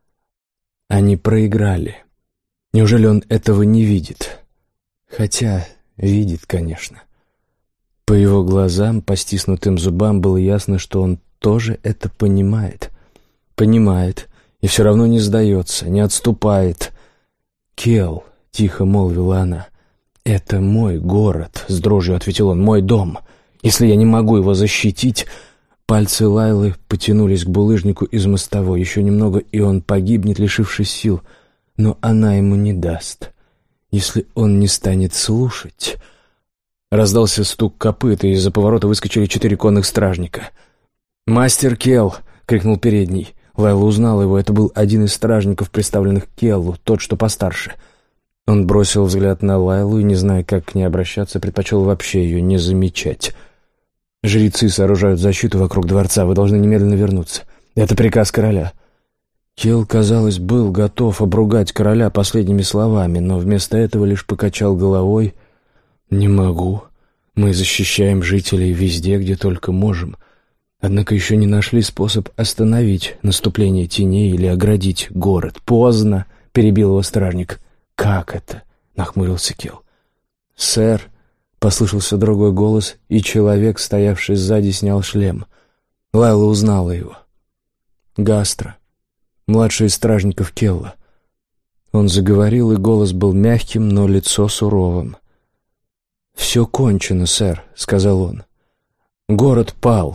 Они проиграли. Неужели он этого не видит? Хотя видит, конечно. По его глазам, по стиснутым зубам было ясно, что он тоже это понимает. Понимает и все равно не сдается, не отступает. «Келл», — тихо молвила она, — «это мой город», — с дрожью ответил он, — «мой дом. Если я не могу его защитить...» Пальцы Лайлы потянулись к булыжнику из мостовой. Еще немного, и он погибнет, лишившись сил. Но она ему не даст. Если он не станет слушать... Раздался стук копыт, и из-за поворота выскочили четыре конных стражника. «Мастер Келл!» — крикнул передний. Лайла узнала его. Это был один из стражников, представленных Келлу, тот, что постарше. Он бросил взгляд на Лайлу и, не зная, как к ней обращаться, предпочел вообще ее не замечать. «Жрецы сооружают защиту вокруг дворца. Вы должны немедленно вернуться. Это приказ короля». Келл, казалось, был готов обругать короля последними словами, но вместо этого лишь покачал головой. «Не могу. Мы защищаем жителей везде, где только можем. Однако еще не нашли способ остановить наступление теней или оградить город. Поздно», — перебил его стражник. «Как это?» — нахмурился Келл. «Сэр», — послышался другой голос, и человек, стоявший сзади, снял шлем. Лайла узнала его. Гастро, младший из стражников Келла. Он заговорил, и голос был мягким, но лицо суровым. «Все кончено, сэр», — сказал он. «Город пал».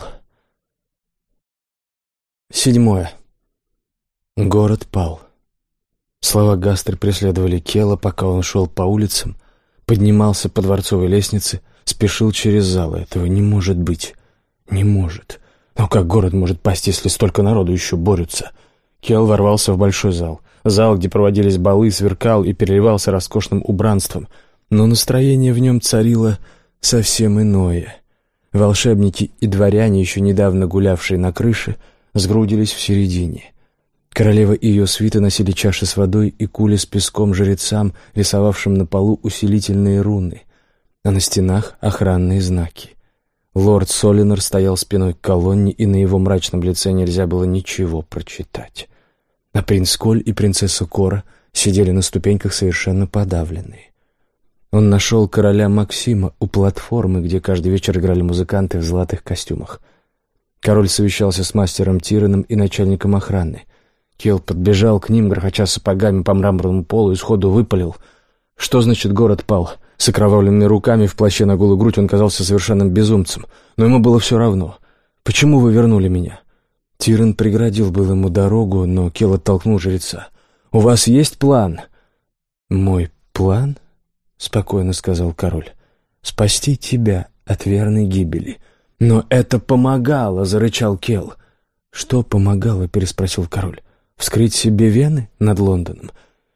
Седьмое. Город пал. Слова Гастро преследовали Келла, пока он шел по улицам, поднимался по дворцовой лестнице, спешил через залы. Этого не может быть. Не может. Но как город может пасть, если столько народу еще борются? Келл ворвался в большой зал. Зал, где проводились балы, сверкал и переливался роскошным убранством. Но настроение в нем царило совсем иное. Волшебники и дворяне, еще недавно гулявшие на крыше, сгрудились в середине. Королева и ее свита носили чаши с водой и кули с песком жрецам, рисовавшим на полу усилительные руны, а на стенах охранные знаки. Лорд Солинор стоял спиной к колонне, и на его мрачном лице нельзя было ничего прочитать. А принц Коль и принцесса Кора сидели на ступеньках совершенно подавленные. Он нашел короля Максима у платформы, где каждый вечер играли музыканты в золотых костюмах. Король совещался с мастером Тираном и начальником охраны. Келл подбежал к ним, грохоча сапогами по мраморному полу, и сходу выпалил. Что значит «город пал»? С окровавленными руками в плаще на голую грудь он казался совершенным безумцем, но ему было все равно. «Почему вы вернули меня?» Тиран преградил был ему дорогу, но Келл оттолкнул жреца. «У вас есть план?» «Мой план?» — спокойно сказал король. «Спасти тебя от верной гибели». «Но это помогало!» — зарычал Келл. «Что помогало?» — переспросил король. «Вскрыть себе вены над Лондоном?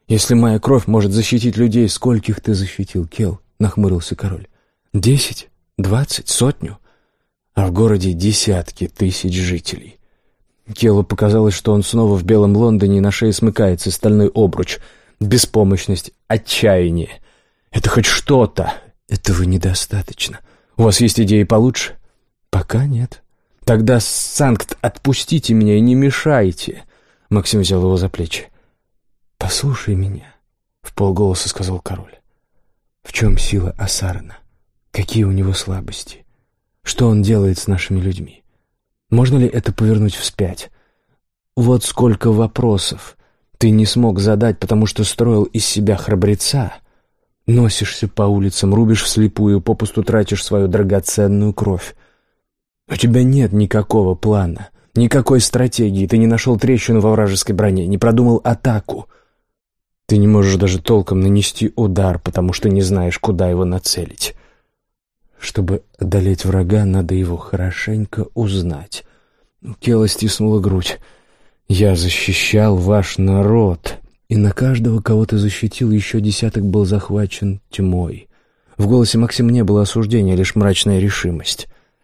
Если моя кровь может защитить людей, скольких ты защитил, Кел?» — нахмурился король. «Десять? Двадцать? Сотню? А в городе десятки тысяч жителей». Келу показалось, что он снова в белом Лондоне, и на шее смыкается стальной обруч. Беспомощность, отчаяние. Это хоть что-то. Этого недостаточно. У вас есть идеи получше? Пока нет. Тогда, Санкт, отпустите меня и не мешайте. Максим взял его за плечи. «Послушай меня», — вполголоса сказал король. «В чем сила Асарана? Какие у него слабости? Что он делает с нашими людьми? Можно ли это повернуть вспять? Вот сколько вопросов ты не смог задать, потому что строил из себя храбреца. Носишься по улицам, рубишь вслепую, попусту тратишь свою драгоценную кровь. У тебя нет никакого плана, никакой стратегии, ты не нашел трещину во вражеской броне, не продумал атаку. Ты не можешь даже толком нанести удар, потому что не знаешь, куда его нацелить. Чтобы одолеть врага, надо его хорошенько узнать». Кела стиснула грудь. «Я защищал ваш народ, и на каждого, кого ты защитил, еще десяток был захвачен тьмой». В голосе Максима не было осуждения, лишь мрачная решимость.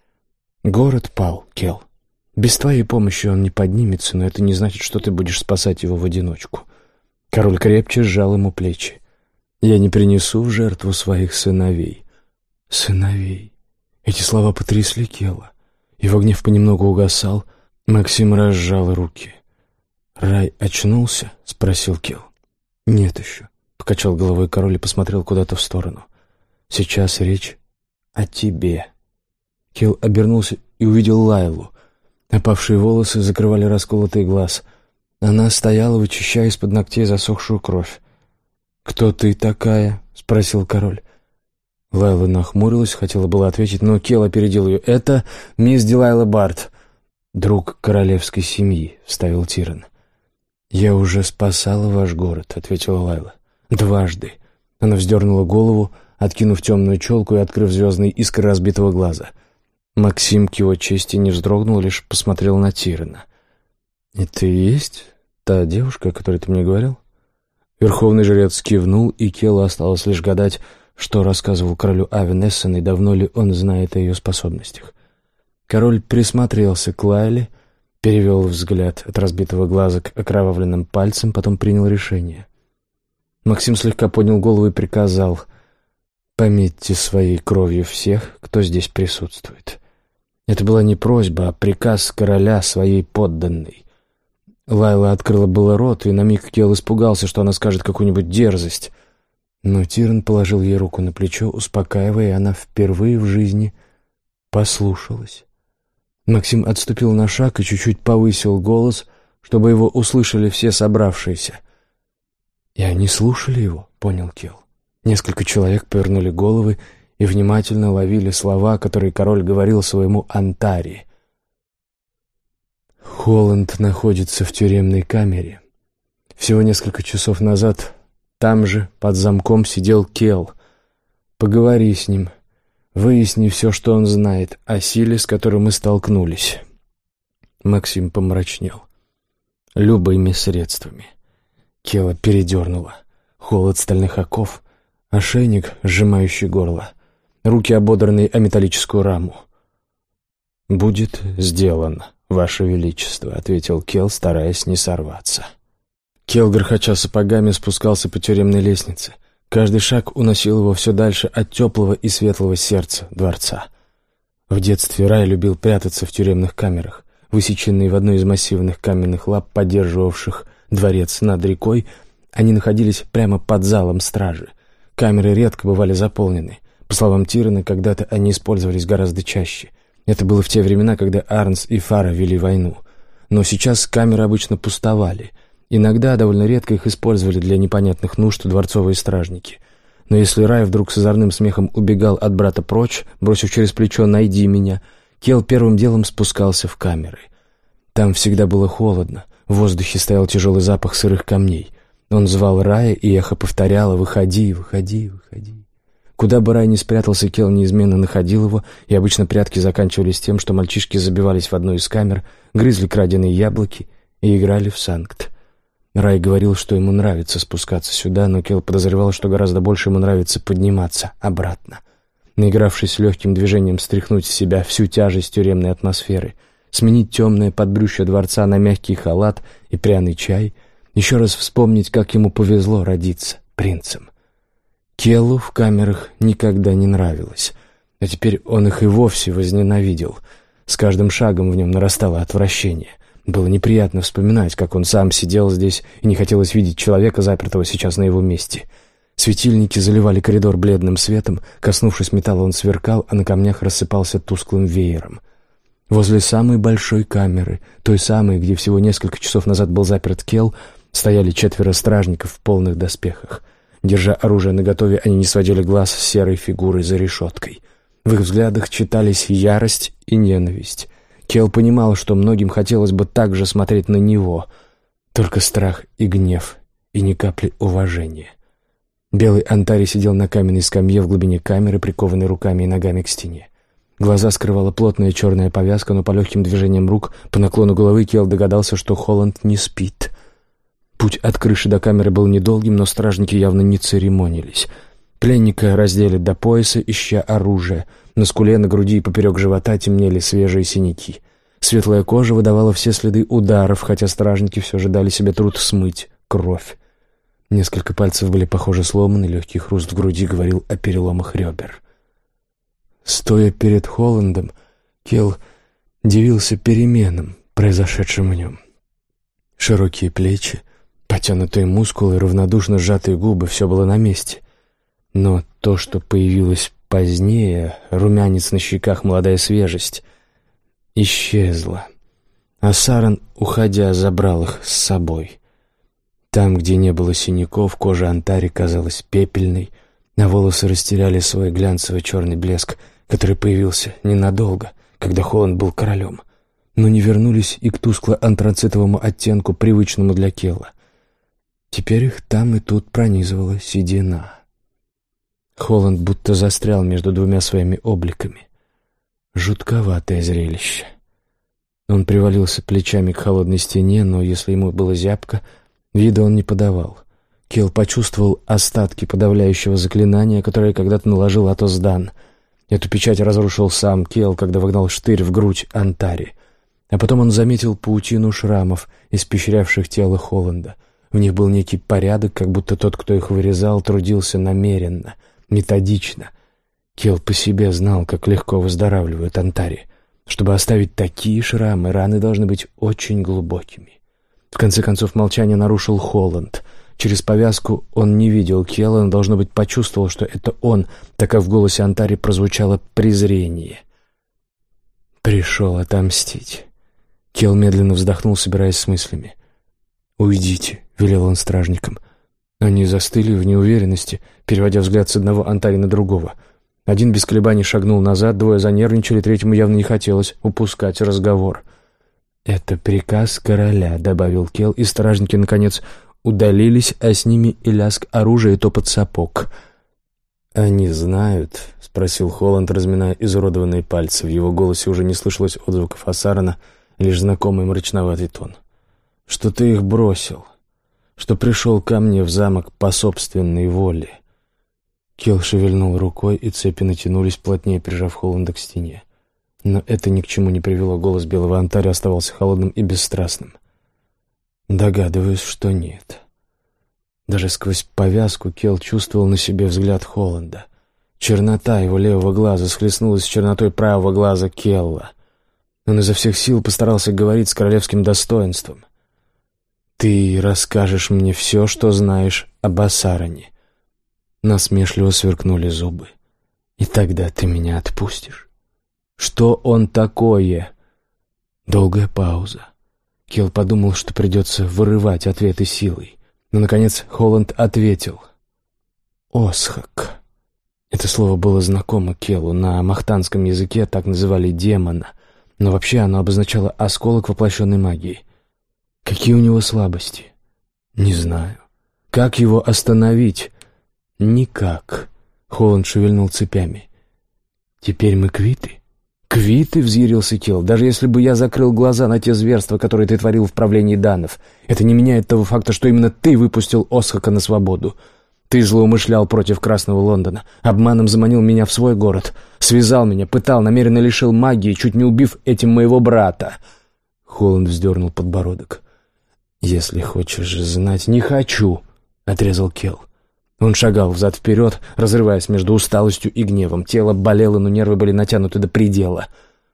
«Город пал, Кел. Без твоей помощи он не поднимется, но это не значит, что ты будешь спасать его в одиночку». Король крепче сжал ему плечи. «Я не принесу в жертву своих сыновей». «Сыновей». Эти слова потрясли Кела. Его гнев понемногу угасал. Максим разжал руки. «Рай очнулся?» — спросил Кел. «Нет еще», — покачал головой король и посмотрел куда-то в сторону. «Сейчас речь о тебе». Кел обернулся и увидел Лайлу. Опавшие волосы закрывали расколотый глаз. Она стояла, вычищая из-под ногтей засохшую кровь. «Кто ты такая?» — спросил король. Лайла нахмурилась, хотела было ответить, но Кел опередил ее. «Это мисс Дилайла Барт, друг королевской семьи», — вставил Тиран. «Я уже спасала ваш город», — ответила Лайла. «Дважды». Она вздернула голову, откинув темную челку и открыв звездные искры разбитого глаза. Максим к его чести не вздрогнул, лишь посмотрел на Тирана. «Это и есть та девушка, о которой ты мне говорил?» Верховный жрец кивнул, и Келу осталось лишь гадать, что рассказывал королю Авен Эссен и давно ли он знает о ее способностях. Король присмотрелся к Лайле, перевел взгляд от разбитого глаза к окровавленным пальцам, потом принял решение. Максим слегка поднял голову и приказал: «Пометьте своей кровью всех, кто здесь присутствует». Это была не просьба, а приказ короля своей подданной. Лайла открыла было рот, и на миг Кел испугался, что она скажет какую-нибудь дерзость. Но Тиран положил ей руку на плечо, успокаивая, и она впервые в жизни послушалась. Максим отступил на шаг и чуть-чуть повысил голос, чтобы его услышали все собравшиеся. И они слушали его, понял Кел. Несколько человек повернули головы и внимательно ловили слова, которые король говорил своему Антари. Холланд находится в тюремной камере. Всего несколько часов назад там же, под замком, сидел Кел. Поговори с ним, выясни все, что он знает о силе, с которой мы столкнулись. Максим помрачнел. Любыми средствами. Кела передернуло. Холод стальных оков, ошейник, сжимающий горло, руки, ободранные о металлическую раму. «Будет сделано, Ваше Величество», — ответил Кел, стараясь не сорваться. Кел, грохоча сапогами, спускался по тюремной лестнице. Каждый шаг уносил его все дальше от теплого и светлого сердца дворца. В детстве Рай любил прятаться в тюремных камерах, высеченные в одной из массивных каменных лап, поддерживавших дворец над рекой. Они находились прямо под залом стражи. Камеры редко бывали заполнены. По словам Тирана, когда-то они использовались гораздо чаще. Это было в те времена, когда Арнс и Фара вели войну. Но сейчас камеры обычно пустовали. Иногда, довольно редко, их использовали для непонятных нужд дворцовые стражники. Но если Рай вдруг с озорным смехом убегал от брата прочь, бросив через плечо «найди меня», Кел первым делом спускался в камеры. Там всегда было холодно, в воздухе стоял тяжелый запах сырых камней. Он звал Рая, и эхо повторяло «выходи, выходи, выходи». Куда бы Рай ни спрятался, Кел неизменно находил его, и обычно прятки заканчивались тем, что мальчишки забивались в одну из камер, грызли краденые яблоки и играли в Санкт. Рай говорил, что ему нравится спускаться сюда, но Кел подозревал, что гораздо больше ему нравится подниматься обратно. Наигравшись легким движением стряхнуть с себя всю тяжесть тюремной атмосферы, сменить темное подбрюшье дворца на мягкий халат и пряный чай, еще раз вспомнить, как ему повезло родиться принцем. Келлу в камерах никогда не нравилось, а теперь он их и вовсе возненавидел. С каждым шагом в нем нарастало отвращение. Было неприятно вспоминать, как он сам сидел здесь, и не хотелось видеть человека, запертого сейчас на его месте. Светильники заливали коридор бледным светом, коснувшись металла, он сверкал, а на камнях рассыпался тусклым веером. Возле самой большой камеры, той самой, где всего несколько часов назад был заперт Келл, стояли четверо стражников в полных доспехах. Держа оружие наготове, они не сводили глаз с серой фигурой за решеткой. В их взглядах читались ярость и ненависть. Келл понимал, что многим хотелось бы так же смотреть на него, только страх и гнев, и ни капли уважения. Белый Антари сидел на каменной скамье в глубине камеры, прикованный руками и ногами к стене. Глаза скрывала плотная черная повязка, но по легким движениям рук, по наклону головы Келл догадался, что Холланд не спит. Путь от крыши до камеры был недолгим, но стражники явно не церемонились. Пленника раздели до пояса, ища оружие. На скуле, на груди и поперек живота темнели свежие синяки. Светлая кожа выдавала все следы ударов, хотя стражники все же дали себе труд смыть кровь. Несколько пальцев были, похоже, сломаны, легкий хруст в груди говорил о переломах ребер. Стоя перед Холландом, Келл дивился переменам, произошедшим в нем. Широкие плечи, потянутые мускулы, равнодушно сжатые губы — все было на месте. Но то, что появилось позднее, румянец на щеках, молодая свежесть, исчезло. А Саран, уходя, забрал их с собой. Там, где не было синяков, кожа Антари казалась пепельной, а волосы растеряли свой глянцевый черный блеск, который появился ненадолго, когда Холланд был королем, но не вернулись и к тускло-антрацитовому оттенку, привычному для Келла. Теперь их там и тут пронизывала седина. Холланд будто застрял между двумя своими обликами. Жутковатое зрелище. Он привалился плечами к холодной стене, но если ему было зябко, вида он не подавал. Келл почувствовал остатки подавляющего заклинания, которое когда-то наложил Атос-Дан. Эту печать разрушил сам Келл, когда вогнал штырь в грудь Антари. А потом он заметил паутину шрамов, испещрявших тело Холланда. В них был некий порядок, как будто тот, кто их вырезал, трудился намеренно, методично. Келл по себе знал, как легко выздоравливают Антари. Чтобы оставить такие шрамы, раны должны быть очень глубокими. В конце концов, молчание нарушил Холланд. Через повязку он не видел Келла, но, должно быть, почувствовал, что это он, так как в голосе Антари прозвучало презрение. Пришел отомстить. Келл медленно вздохнул, собираясь с мыслями. «Уйдите», — велел он стражникам. Они застыли в неуверенности, переводя взгляд с одного Антари на другого. Один без колебаний шагнул назад, двое занервничали, третьему явно не хотелось упускать разговор. «Это приказ короля», — добавил Келл, и стражники, наконец, удалились, а с ними и лязг оружия, и топот сапог. «Они знают?» — спросил Холланд, разминая изуродованные пальцы. В его голосе уже не слышалось отзвуков Асарана, лишь знакомый мрачноватый тон. «Что ты их бросил, что пришел ко мне в замок по собственной воле». Келл шевельнул рукой, и цепи натянулись, плотнее прижав Холланда к стене. Но это ни к чему не привело. Голос белого Антари оставался холодным и бесстрастным. «Догадываюсь, что нет». Даже сквозь повязку Келл чувствовал на себе взгляд Холланда. Чернота его левого глаза схлестнулась с чернотой правого глаза Келла. Он изо всех сил постарался говорить с королевским достоинством. «Ты расскажешь мне все, что знаешь об Асаране». Насмешливо сверкнули зубы. «И тогда ты меня отпустишь?» «Что он такое?» Долгая пауза. Келл подумал, что придется вырывать ответы силой. Но, наконец, Холланд ответил. «Осхак». Это слово было знакомо Келлу. На махтанском языке так называли демона. Но вообще оно обозначало осколок воплощенной магии. Какие у него слабости? Не знаю. Как его остановить? Никак. Холланд шевельнул цепями. Теперь мы квиты? «Квиты?» — взъярился Келл. «Даже если бы я закрыл глаза на те зверства, которые ты творил в правлении данов, это не меняет того факта, что именно ты выпустил Осхака на свободу. Ты злоумышлял против Красного Лондона, обманом заманил меня в свой город, связал меня, пытал, намеренно лишил магии, чуть не убив этим моего брата». Холланд вздернул подбородок. «Если хочешь знать...» «Не хочу», — отрезал Келл. Он шагал взад-вперед, разрываясь между усталостью и гневом. Тело болело, но нервы были натянуты до предела.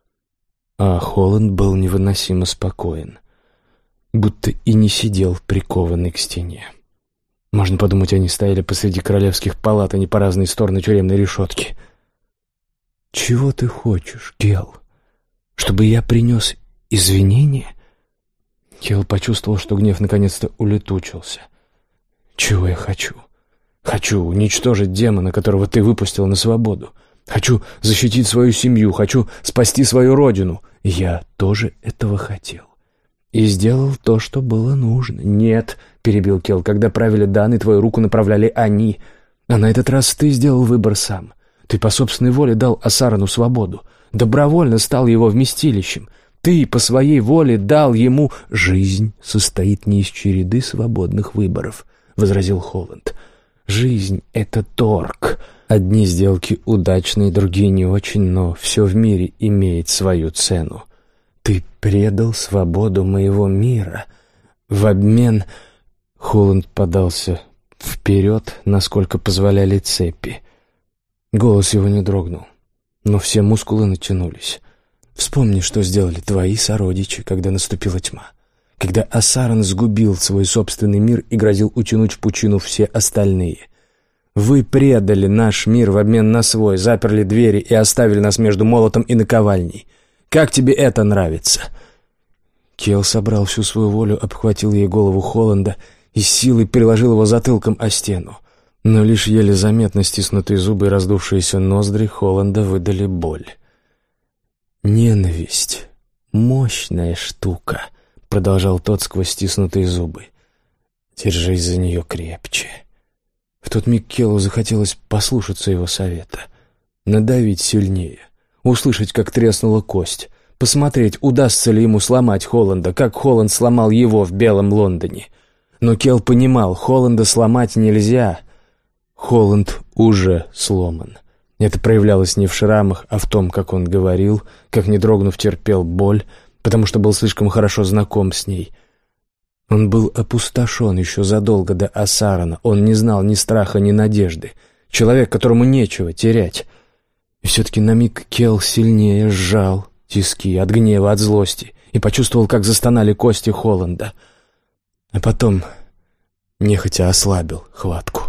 А Холланд был невыносимо спокоен, будто и не сидел прикованный к стене. Можно подумать, они стояли посреди королевских палат, а не по разные стороны тюремной решетки. «Чего ты хочешь, Келл? Чтобы я принес извинения?» Келл почувствовал, что гнев наконец-то улетучился. «Чего я хочу? Хочу уничтожить демона, которого ты выпустил на свободу. Хочу защитить свою семью, хочу спасти свою родину. Я тоже этого хотел. И сделал то, что было нужно». «Нет», — перебил Келл, — «когда правили Дан, и твою руку направляли они. А на этот раз ты сделал выбор сам. Ты по собственной воле дал Асарану свободу. Добровольно стал его вместилищем. Ты по своей воле дал ему...» «Жизнь состоит не из череды свободных выборов», — возразил Холланд. «Жизнь — это торг. Одни сделки удачные, другие не очень, но все в мире имеет свою цену. Ты предал свободу моего мира. В обмен...» Холланд подался вперед, насколько позволяли цепи. Голос его не дрогнул, но все мускулы натянулись. «Вспомни, что сделали твои сородичи, когда наступила тьма. Когда Асаран сгубил свой собственный мир и грозил утянуть в пучину все остальные. Вы предали наш мир в обмен на свой, заперли двери и оставили нас между молотом и наковальней. Как тебе это нравится?» Келл собрал всю свою волю, обхватил ей голову Холланда и с силой приложил его затылком о стену. Но лишь еле заметно стиснутые зубы и раздувшиеся ноздри Холланда выдали боль. «Ненависть — мощная штука», — продолжал тот сквозь стиснутые зубы. «Держись за нее крепче». В тот миг Келлу захотелось послушаться его совета, надавить сильнее, услышать, как треснула кость, посмотреть, удастся ли ему сломать Холланда, как Холланд сломал его в Белом Лондоне. Но Келл понимал, Холланда сломать нельзя. Холланд уже сломан. Это проявлялось не в шрамах, а в том, как он говорил, как, не дрогнув, терпел боль, потому что был слишком хорошо знаком с ней. Он был опустошен еще задолго до Асарана. Он не знал ни страха, ни надежды. Человек, которому нечего терять. И все-таки на миг Келл сильнее сжал тиски от гнева, от злости, и почувствовал, как застонали кости Холланда. А потом нехотя ослабил хватку.